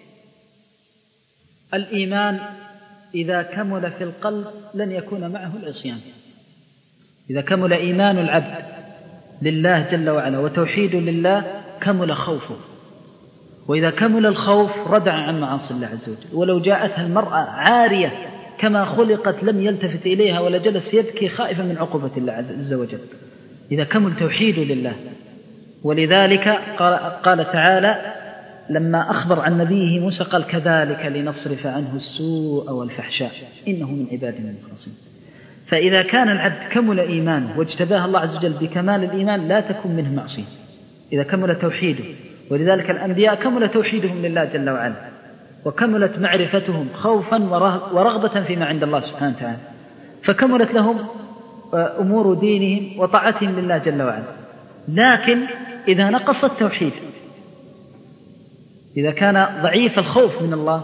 الإيمان إذا كمل في القلب لن يكون معه العصيان. إذا كمل إيمان العبد لله جل وعلا وتوحيد لله كمل خوفه، وإذا كمل الخوف ردع عن معاصي الله عز وجل. ولو جاءتها المرأة عارية كما خلقت لم يلتفت إليها ولا جلس يبكي خائفا من عقوبة الله عز وجل، إذا كمل توحيد لله. ولذلك قال تعالى لما أخبر عن نبيه موسى قال: كذلك لنصرف عنه السوء والفحشاء إنه من عبادنا المخلصين. فإذا كان العبد كمل إيمانه واجتباه الله عز وجل بكمال الإيمان لا تكون منه معصية إذا كمل توحيده. ولذلك الأنبياء كمل توحيدهم لله جل وعلا، وكملت معرفتهم خوفا ورغبة فيما عند الله سبحانه وتعالى، فكملت لهم أمور دينهم وطاعتهم لله جل وعلا. لكن إذا نقص التوحيد، إذا كان ضعيف الخوف من الله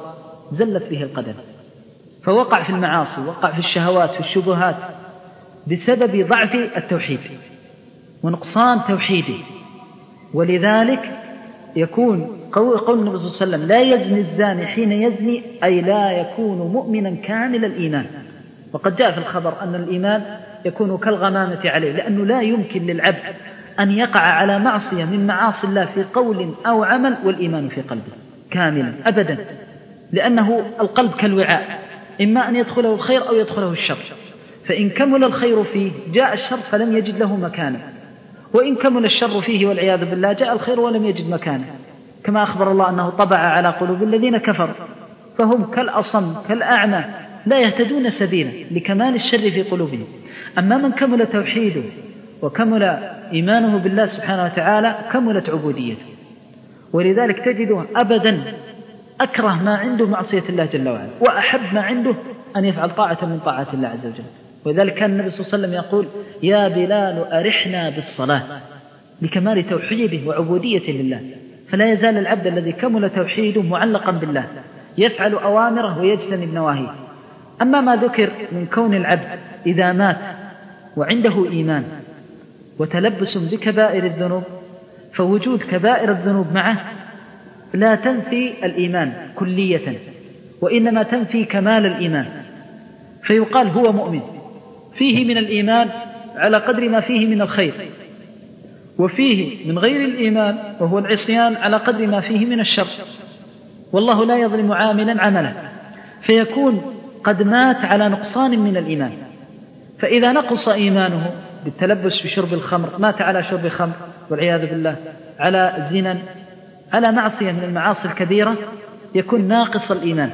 زلت به القدم، فوقع في المعاصي، وقع في الشهوات، في الشبهات، بسبب ضعف التوحيد ونقصان توحيده. ولذلك يكون قول النبي صلى الله عليه وسلم: لا يزني الزاني حين يزني، أي لا يكون مؤمنا كامل الإيمان. وقد جاء في الخبر أن الإيمان يكون كالغمامة عليه، لأنه لا يمكن للعبد أن يقع على معصية من معاصي الله في قول أو عمل والإيمان في قلبه كاملا أبدا، لأنه القلب كالوعاء، إما أن يدخله الخير أو يدخله الشر، فإن كمل الخير فيه جاء الشر فلم يجد له مكانا، وإن كمل الشر فيه والعياذ بالله جاء الخير ولم يجد مكانا، كما أخبر الله أنه طبع على قلوب الذين كفروا فهم كالأصم كالأعمى لا يهتدون سبيلا لكمال الشر في قلوبهم. أما من كمل توحيده وكمل إيمانه بالله سبحانه وتعالى كملت عبوديته. ولذلك تجده أبدا أكره ما عنده معصية الله جل وعلا، وأحب ما عنده أن يفعل طاعة من طاعات الله عز وجل. ولذلك كان النبي صلى الله عليه وسلم يقول: يا بلال أرحنا بالصلاة، لكمال توحيده وعبوديته لله. فلا يزال العبد الذي كمل توحيده معلقا بالله، يفعل أوامره ويجتنب نواهيه. أما ما ذكر من كون العبد إذا مات وعنده إيمان وتلبس بكبائر الذنوب، فوجود كبائر الذنوب معه لا تنفي الإيمان كلية، وإنما تنفي كمال الإيمان. فيقال هو مؤمن فيه من الإيمان على قدر ما فيه من الخير، وفيه من غير الإيمان وهو العصيان على قدر ما فيه من الشر، والله لا يظلم عاملا عمله، فيكون قد مات على نقصان من الإيمان. فإذا نقص إيمانه بالتلبس بشرب الخمر، مات على شرب خمر والعياذ بالله، على زنا، على معصية من المعاصي الكبيرة، يكون ناقص الإيمان،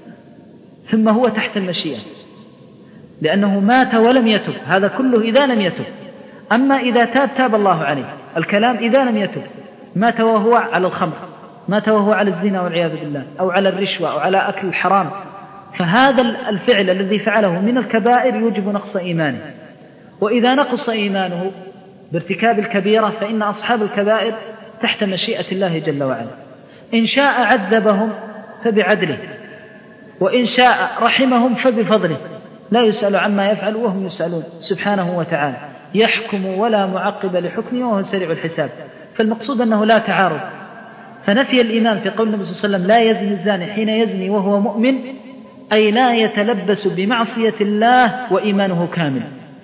ثم هو تحت المشيئة، لأنه مات ولم يتب. هذا كله إذا لم يتب. أما إذا تاب تاب الله عليه. الكلام إذا لم يتب، مات وهو على الخمر، مات وهو على الزنا والعياذ بالله، أو على الرشوة، أو على أكل الحرام، فهذا الفعل الذي فعله من الكبائر يوجب نقص إيمانه. وإذا نقص إيمانه بارتكاب الكبيرة فإن أصحاب الكبائر تحت مشيئة الله جل وعلا، إن شاء عذبهم فبعدله، وإن شاء رحمهم فبفضله، لا يسأل عما يفعل وهم يسألون سبحانه وتعالى، يحكم ولا معقب لحكمه وهو سريع الحساب. فالمقصود أنه لا تعارض. فنفي الإيمان في قول النبي صلى الله عليه وسلم: لا يزني الزاني حين يزني وهو مؤمن، أي لا يتلبس بمعصية الله وإيمانه كامل.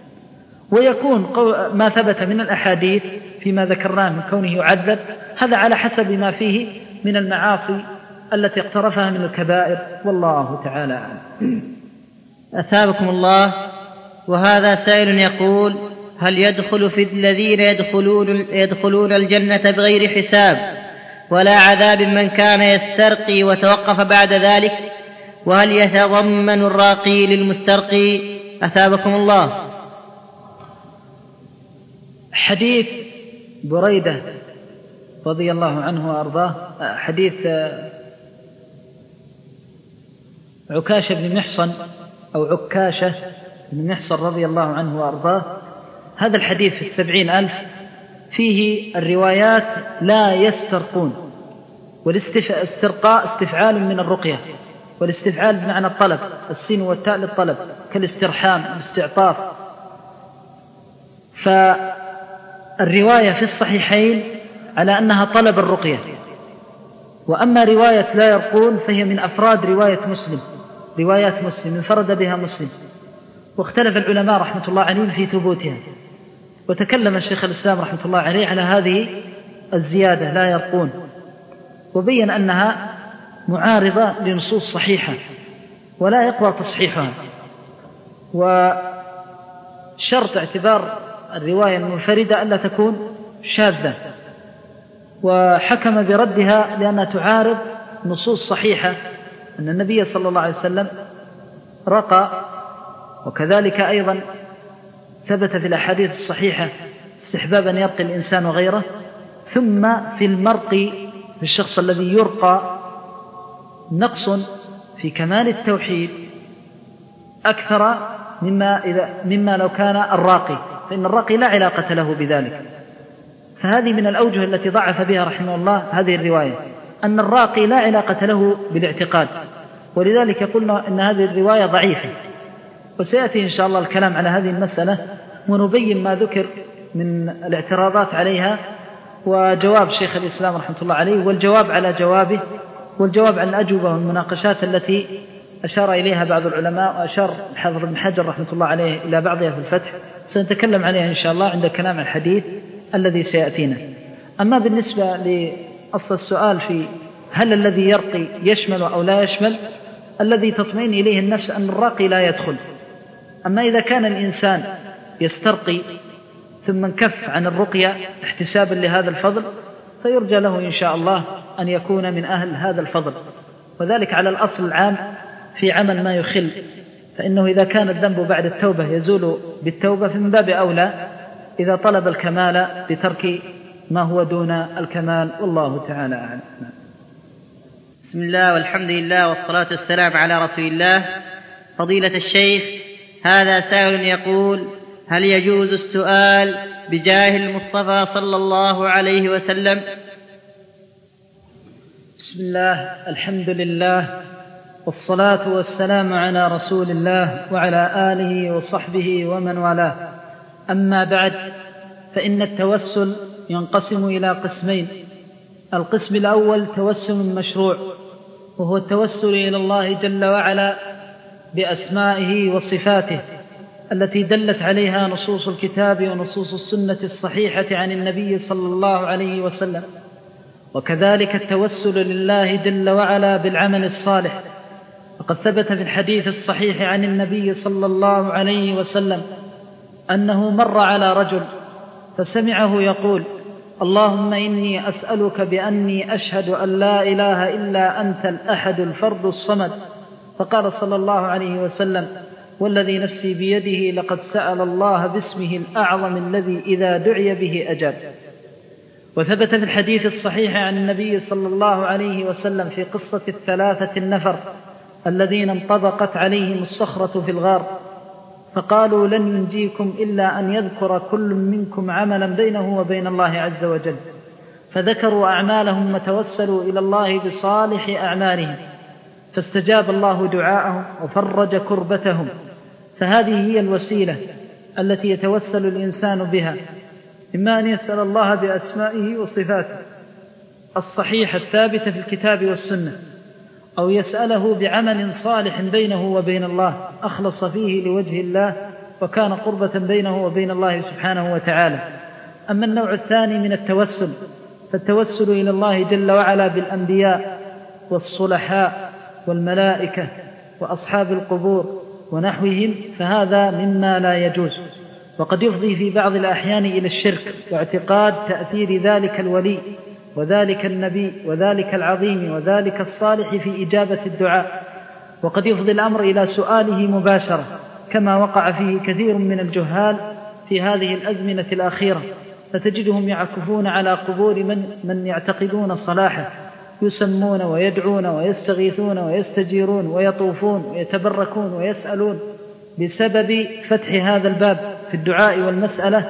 ويكون ما ثبت من الأحاديث فيما ذكرناه من كونه يعذب، هذا على حسب ما فيه من المعاصي التي اقترفها من الكبائر، والله تعالى أعلم. أثابكم الله. وهذا سائل يقول: هل يدخل في الذين يدخلون الجنة بغير حساب ولا عذاب من كان يسترقي وتوقف بعد ذلك؟ وهل يتضمن الراقي للمسترقي؟ أثابكم الله. حديث بريدة رضي الله عنه وأرضاه، حديث عكاشة بن محصن أو عكاشة بن محصن رضي الله عنه وأرضاه، هذا الحديث في 70,000 فيه الروايات لا يسترقون، والاسترقاء استفعال من الرقية، والاستفعال بمعنى الطلب، السين والتاء للطلب، كالاسترحام والاستعطاف. فالرواية في الصحيحين على أنها طلب الرقية. وأما رواية لا يرقون فهي من أفراد رواية مسلم، روايات مسلم انفرد بها مسلم، واختلف العلماء رحمة الله عليهم في ثبوتها. وتكلم الشيخ الإسلام رحمة الله عليه على هذه الزيادة لا يرقون، وبين أنها معارضة لنصوص صحيحة ولا يقوى تصحيحها، وشرط اعتبار الرواية المنفردة ألا تكون شاذة، وحكم بردها لأنها تعارض نصوص صحيحة أن النبي صلى الله عليه وسلم رقى، وكذلك أيضا ثبت في الأحاديث الصحيحة استحباب أن يرقي الإنسان وغيره. ثم في المرقي في الشخص الذي يرقى نقص في كمال التوحيد أكثر مما لو كان الراقي، فإن الراقي لا علاقة له بذلك. فهذه من الأوجه التي ضعف بها رحمه الله هذه الرواية، أن الراقي لا علاقة له بالاعتقاد، ولذلك قلنا إن هذه الرواية ضعيفة، وسيأتي إن شاء الله الكلام على هذه المسألة ونبين ما ذكر من الاعتراضات عليها وجواب شيخ الإسلام رحمة الله عليه والجواب على جوابه والجواب عن الأجوبة والمناقشات التي أشار إليها بعض العلماء، وأشار الحافظ ابن حجر رحمة الله عليه إلى بعضها في الفتح. سنتكلم عليها إن شاء الله عند كلام الحديث الذي سيأتينا. أما بالنسبة لأصل السؤال في هل الذي يرقي يشمل أو لا يشمل، الذي تطمئن إليه النفس أن الراقي لا يدخل. أما إذا كان الإنسان يسترقي ثم انكف عن الرقية احتسابا لهذا الفضل، فيرجى له إن شاء الله أن يكون من أهل هذا الفضل، وذلك على الأصل العام في عمل ما يخل، فإنه إذا كان الذنب بعد التوبة يزول بالتوبة فمن باب أولى إذا طلب الكمال بترك ما هو دون الكمال، والله تعالى أعلم. بسم الله والحمد لله والصلاة والسلام على رسول الله. فضيلة الشيخ، هذا سائل يقول: هل يجوز السؤال بجاه المصطفى صلى الله عليه وسلم؟ بسم الله، الحمد لله، والصلاة والسلام على رسول الله وعلى آله وصحبه ومن والاه. أما بعد، فإن التوسل ينقسم إلى قسمين. القسم الأول توسل مشروع، وهو التوسل إلى الله جل وعلا بأسمائه وصفاته التي دلت عليها نصوص الكتاب ونصوص السنة الصحيحة عن النبي صلى الله عليه وسلم. وكذلك التوسل لله جل وعلا بالعمل الصالح، وقد ثبت في الحديث الصحيح عن النبي صلى الله عليه وسلم أنه مر على رجل فسمعه يقول: اللهم إني أسألك بأني أشهد أن لا إله إلا أنت الأحد الفرد الصمد. فقال صلى الله عليه وسلم: والذي نفسي بيده لقد سأل الله باسمه الأعظم الذي إذا دعي به أجاب. وثبت في الحديث الصحيح عن النبي صلى الله عليه وسلم في قصة الثلاثة النفر الذين انطبقت عليهم الصخرة في الغار، فقالوا: لن ينجيكم إلا أن يذكر كل منكم عملا بينه وبين الله عز وجل. فذكروا أعمالهم وتوسلوا إلى الله بصالح أعمالهم، فاستجاب الله دعاءهم وفرج كربتهم. فهذه هي الوسيلة التي يتوسل الإنسان بها، إما أن يسأل الله بأسمائه وصفاته الصحيحة الثابتة في الكتاب والسنة، أو يسأله بعمل صالح بينه وبين الله أخلص فيه لوجه الله وكان قربة بينه وبين الله سبحانه وتعالى. أما النوع الثاني من التوسل فالتوسل إلى الله جل وعلا بالأنبياء والصلحاء والملائكة وأصحاب القبور ونحوهم، فهذا مما لا يجوز، وقد يفضي في بعض الأحيان إلى الشرك واعتقاد تأثير ذلك الولي وذلك النبي وذلك العظيم وذلك الصالح في إجابة الدعاء، وقد يفضي الأمر إلى سؤاله مباشرة، كما وقع فيه كثير من الجهال في هذه الأزمنة الأخيرة، فتجدهم يعكفون على قبور من يعتقدون صلاحه، يسمون ويدعون ويستغيثون ويستجيرون ويطوفون ويتبركون ويسألون بسبب فتح هذا الباب في الدعاء والمسألة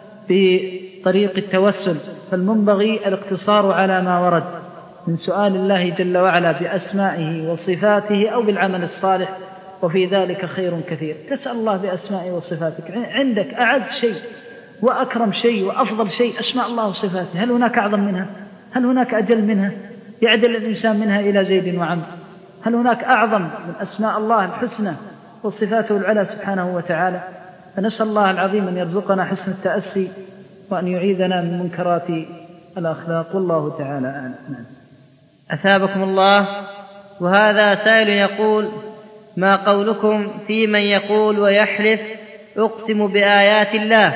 بطريق التوسل. فالمنبغي الاقتصار على ما ورد من سؤال الله جل وعلا بأسمائه وصفاته أو بالعمل الصالح، وفي ذلك خير كثير. تسأل الله بأسمائه وصفاتك، عندك أعز شيء وأكرم شيء وأفضل شيء أسماء الله وصفاته، هل هناك أعظم منها؟ هل هناك أجل منها يعدل الإنسان منها إلى زيد وعمر؟ هل هناك أعظم من أسماء الله الحسنى وصفاته العلى سبحانه وتعالى؟ فنسأل الله العظيم أن يرزقنا حسن التأسي وأن يعيذنا من منكرات الأخلاق، والله تعالى أعلم. أثابكم الله. وهذا سائل يقول: ما قولكم في من يقول ويحلف أقسم بآيات الله؟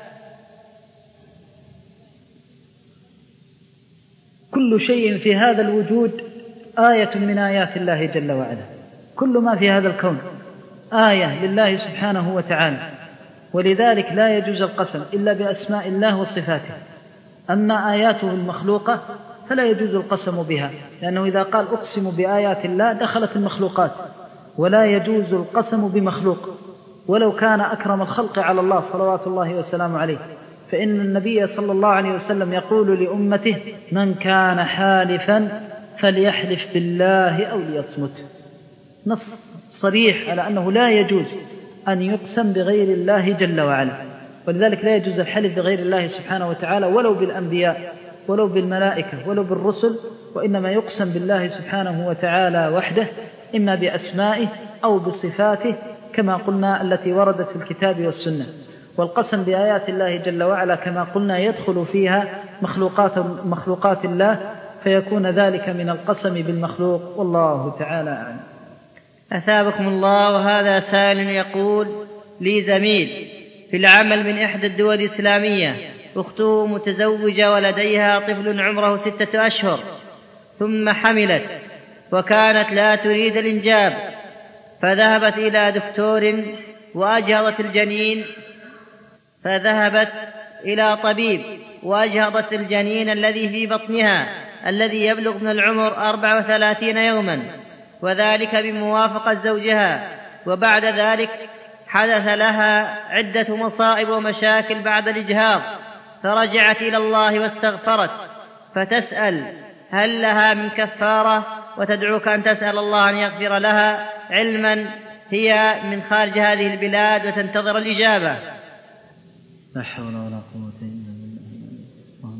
كل شيء في هذا الوجود آية من آيات الله جل وعلا، كل ما في هذا الكون آية لله سبحانه وتعالى، ولذلك لا يجوز القسم إلا بأسماء الله وصفاته. أما آياته المخلوقة فلا يجوز القسم بها، لأنه إذا قال أقسم بآيات الله دخلت المخلوقات، ولا يجوز القسم بمخلوق ولو كان أكرم الخلق على الله صلوات الله وسلامه عليه. فإن النبي صلى الله عليه وسلم يقول لأمته: من كان حالفا فليحلف بالله أو ليصمت. نص صريح على أنه لا يجوز أن يقسم بغير الله جل وعلا، ولذلك لا يجوز الحلف بغير الله سبحانه وتعالى ولو بالأنبياء ولو بالملائكة ولو بالرسل، وإنما يقسم بالله سبحانه وتعالى وحده، إما بأسمائه أو بصفاته كما قلنا التي وردت في الكتاب والسنة. والقسم بآيات الله جل وعلا كما قلنا يدخل فيها مخلوقات الله، فيكون ذلك من القسم بالمخلوق، والله تعالى أعلم. أثابكم الله. وهذا سائل يقول: لي زميل في العمل من إحدى الدول الإسلامية، أخته متزوجة ولديها طفل عمره 6 أشهر، ثم حملت وكانت لا تريد الإنجاب، فذهبت إلى دكتور وأجهضت الجنين، فذهبت إلى طبيب وأجهضت الجنين الذي في بطنها الذي يبلغ من العمر 34 يوما، وذلك بموافقة زوجها. وبعد ذلك حدث لها عدة مصائب ومشاكل بعد الإجهاض، فرجعت إلى الله واستغفرت، فتسأل هل لها من كفارة، وتدعوك أن تسأل الله أن يغفر لها، علما هي من خارج هذه البلاد وتنتظر الإجابة. لا حول ولا قوة إلا بالله.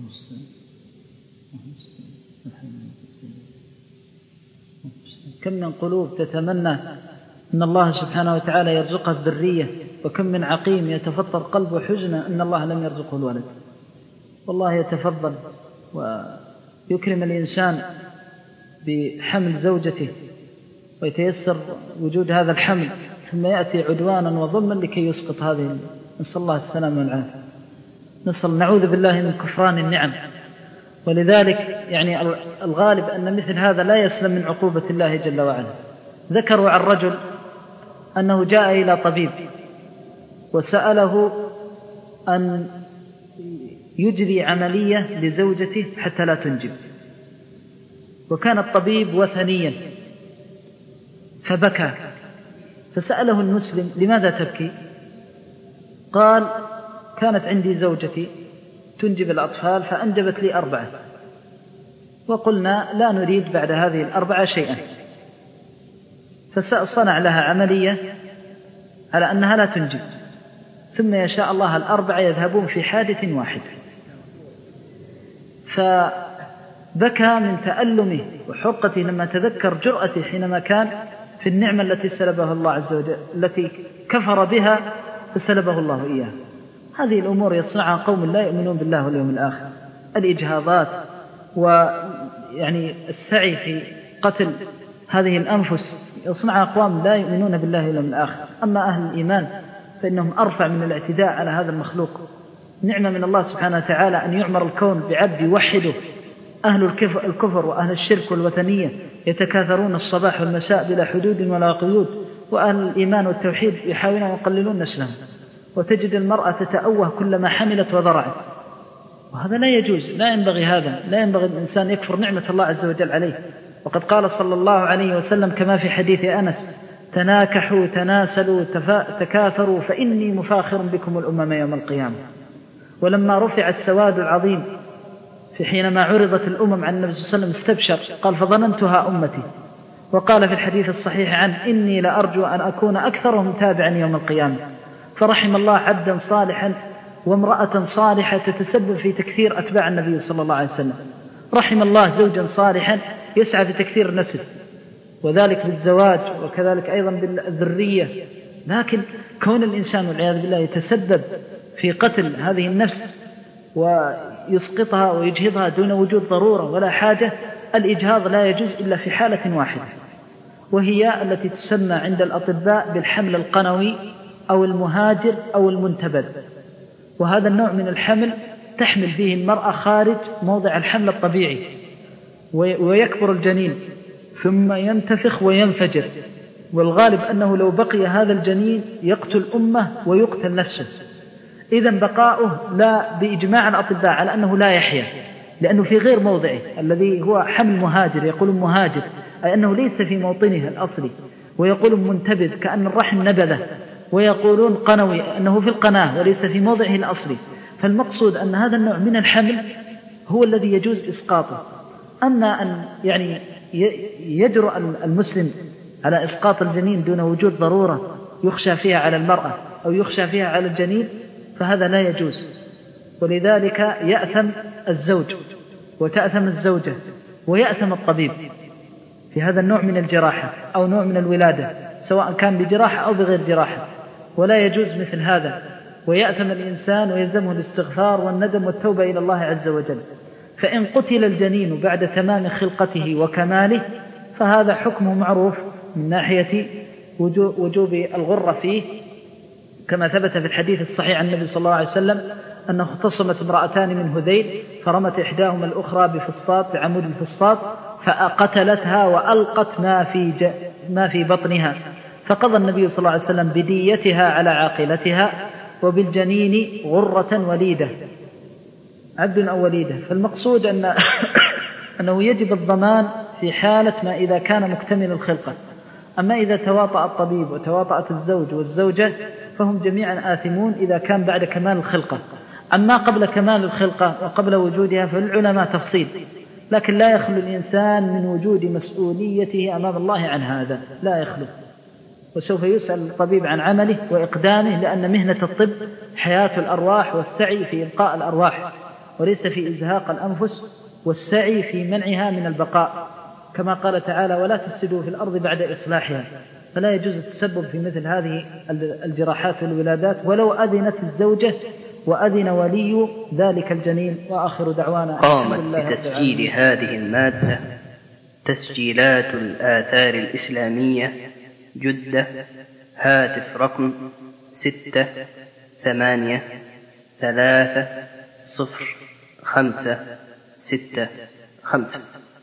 كم من قلوب تتمنى أن الله سبحانه وتعالى يرزقها الذرية، وكم من عقيم يتفطر قلبه حزنا أن الله لم يرزقه الولد. والله يتفضل ويكرم الإنسان بحمل زوجته ويتيسر وجود هذا الحمل، ثم يأتي عدوانا وظلما لكي يسقط هذه. نسأل الله السلامة والعافية، نعوذ بالله من كفران النعم. ولذلك يعني الغالب أن مثل هذا لا يسلم من عقوبة الله جل وعلا. ذكروا عن رجل أنه جاء إلى طبيب وسأله أن يجري عملية لزوجته حتى لا تنجب، وكان الطبيب وثنيا فبكى، فسأله المسلم: لماذا تبكي؟ قال: كانت عندي زوجتي تنجب الأطفال فأنجبت لي 4، وقلنا لا نريد بعد هذه 4 شيئا، فصنع لها عملية على أنها لا تنجب، ثم يشاء الله 4 يذهبون في حادث واحد. فبكى من تألمه وحرقته لما تذكر جرأته حينما كان في النعمة التي سلبه الله عز وجل، التي كفر بها فسلبه الله إياه. هذه الأمور يصنعها قوم لا يؤمنون بالله واليوم الآخر، الإجهاضات ويعني السعي في قتل هذه الأنفس يصنعها أقوام لا يؤمنون بالله واليوم الآخر. أما أهل الإيمان فإنهم أرفع من الاعتداء على هذا المخلوق. نعمة من الله سبحانه وتعالى أن يعمر الكون بعبد يوحده. أهل الكفر وأهل الشرك والوثنية يتكاثرون الصباح والمساء بلا حدود ولا قيود، وأهل الإيمان والتوحيد يحاولون يقللون نسلهم، وتجد المرأة تتأوه كلما حملت وضرعت، وهذا لا يجوز، لا ينبغي هذا، لا ينبغي الإنسان يكفر نعمة الله عز وجل عليه. وقد قال صلى الله عليه وسلم كما في حديث أنس: تناكحوا تناسلوا تكاثروا فإني مفاخر بكم الأمم يوم القيامة. ولما رفع السواد العظيم في حينما عرضت الأمم عن النبي صلى الله عليه وسلم استبشر، قال: فظننتها أمتي. وقال في الحديث الصحيح عنه: إني لأرجو أن أكون أكثرهم تابعا يوم القيامة. فرحم الله عبدا صالحا وامرأة صالحة تتسبب في تكثير أتباع النبي صلى الله عليه وسلم. رحم الله زوجا صالحا يسعى في تكثير النسل، وذلك بالزواج وكذلك أيضا بالذرية. لكن كون الإنسان والعياذ بالله يتسبب في قتل هذه النفس ويسقطها ويجهضها دون وجود ضرورة ولا حاجة، الإجهاض لا يجوز إلا في حالة واحدة، وهي التي تسمى عند الأطباء بالحمل القنوي أو المهاجر أو المنتبذ. وهذا النوع من الحمل تحمل فيه المرأة خارج موضع الحمل الطبيعي، ويكبر الجنين ثم ينتفخ وينفجر، والغالب أنه لو بقي هذا الجنين يقتل أمه ويقتل نفسه. إذن بقاؤه لا بإجماع الأطباء على أنه لا يحيا، لأنه في غير موضعه الذي هو حمل مهاجر. يقولون مهاجر أي أنه ليس في موطنه الأصلي، ويقولون منتبذ كأن الرحم نبذه، ويقولون قنوي أنه في القناة وليس في موضعه الأصلي. فالمقصود أن هذا النوع من الحمل هو الذي يجوز إسقاطه. أما أن يعني يجرؤ المسلم على إسقاط الجنين دون وجود ضرورة يخشى فيها على المرأة أو يخشى فيها على الجنين فهذا لا يجوز. ولذلك يأثم الزوج وتأثم الزوجة ويأثم الطبيب في هذا النوع من الجراحة أو نوع من الولادة، سواء كان بجراحة أو بغير جراحة، ولا يجوز مثل هذا. ويأثم الإنسان ويلزمه الاستغفار والندم والتوبة إلى الله عز وجل. فإن قتل الجنين بعد تمام خلقته وكماله فهذا حكمه معروف من ناحية وجوب الغرة فيه، كما ثبت في الحديث الصحيح عن النبي صلى الله عليه وسلم أنه اختصمت امرأتان من هذيل فرمت إحداهما الأخرى بعمود الفسطاط فقتلتها وألقت ما في بطنها، فقضى النبي صلى الله عليه وسلم بديتها على عاقلتها وبالجنين غرة وليدة، عبد أو وليدة. فالمقصود أنه يجب الضمان في حالة ما إذا كان مكتمل الخلقة. أما إذا تواطأ الطبيب وتواطأت الزوج والزوجة فهم جميعا آثمون إذا كان بعد كمال الخلقة. أما قبل كمال الخلقة وقبل وجودها فالعلماء تفصيل، لكن لا يخلو الإنسان من وجود مسؤوليته أمام الله عن هذا، لا يخلو. وسوف يسأل الطبيب عن عمله وإقدامه، لأن مهنة الطب حياة الأرواح والسعي في إبقاء الأرواح، وليس في إزهاق الأنفس والسعي في منعها من البقاء، كما قال تعالى ولا تفسدوا في الأرض بعد إصلاحها. فلا يجوز التسبب في مثل هذه الجراحات والولادات ولو أذنت الزوجة وأذن ولي ذلك الجنين. وآخر دعوانا قامت بتسجيل هذه المادة تسجيلات الآثار الإسلامية جدة، هاتف رقم 6833056.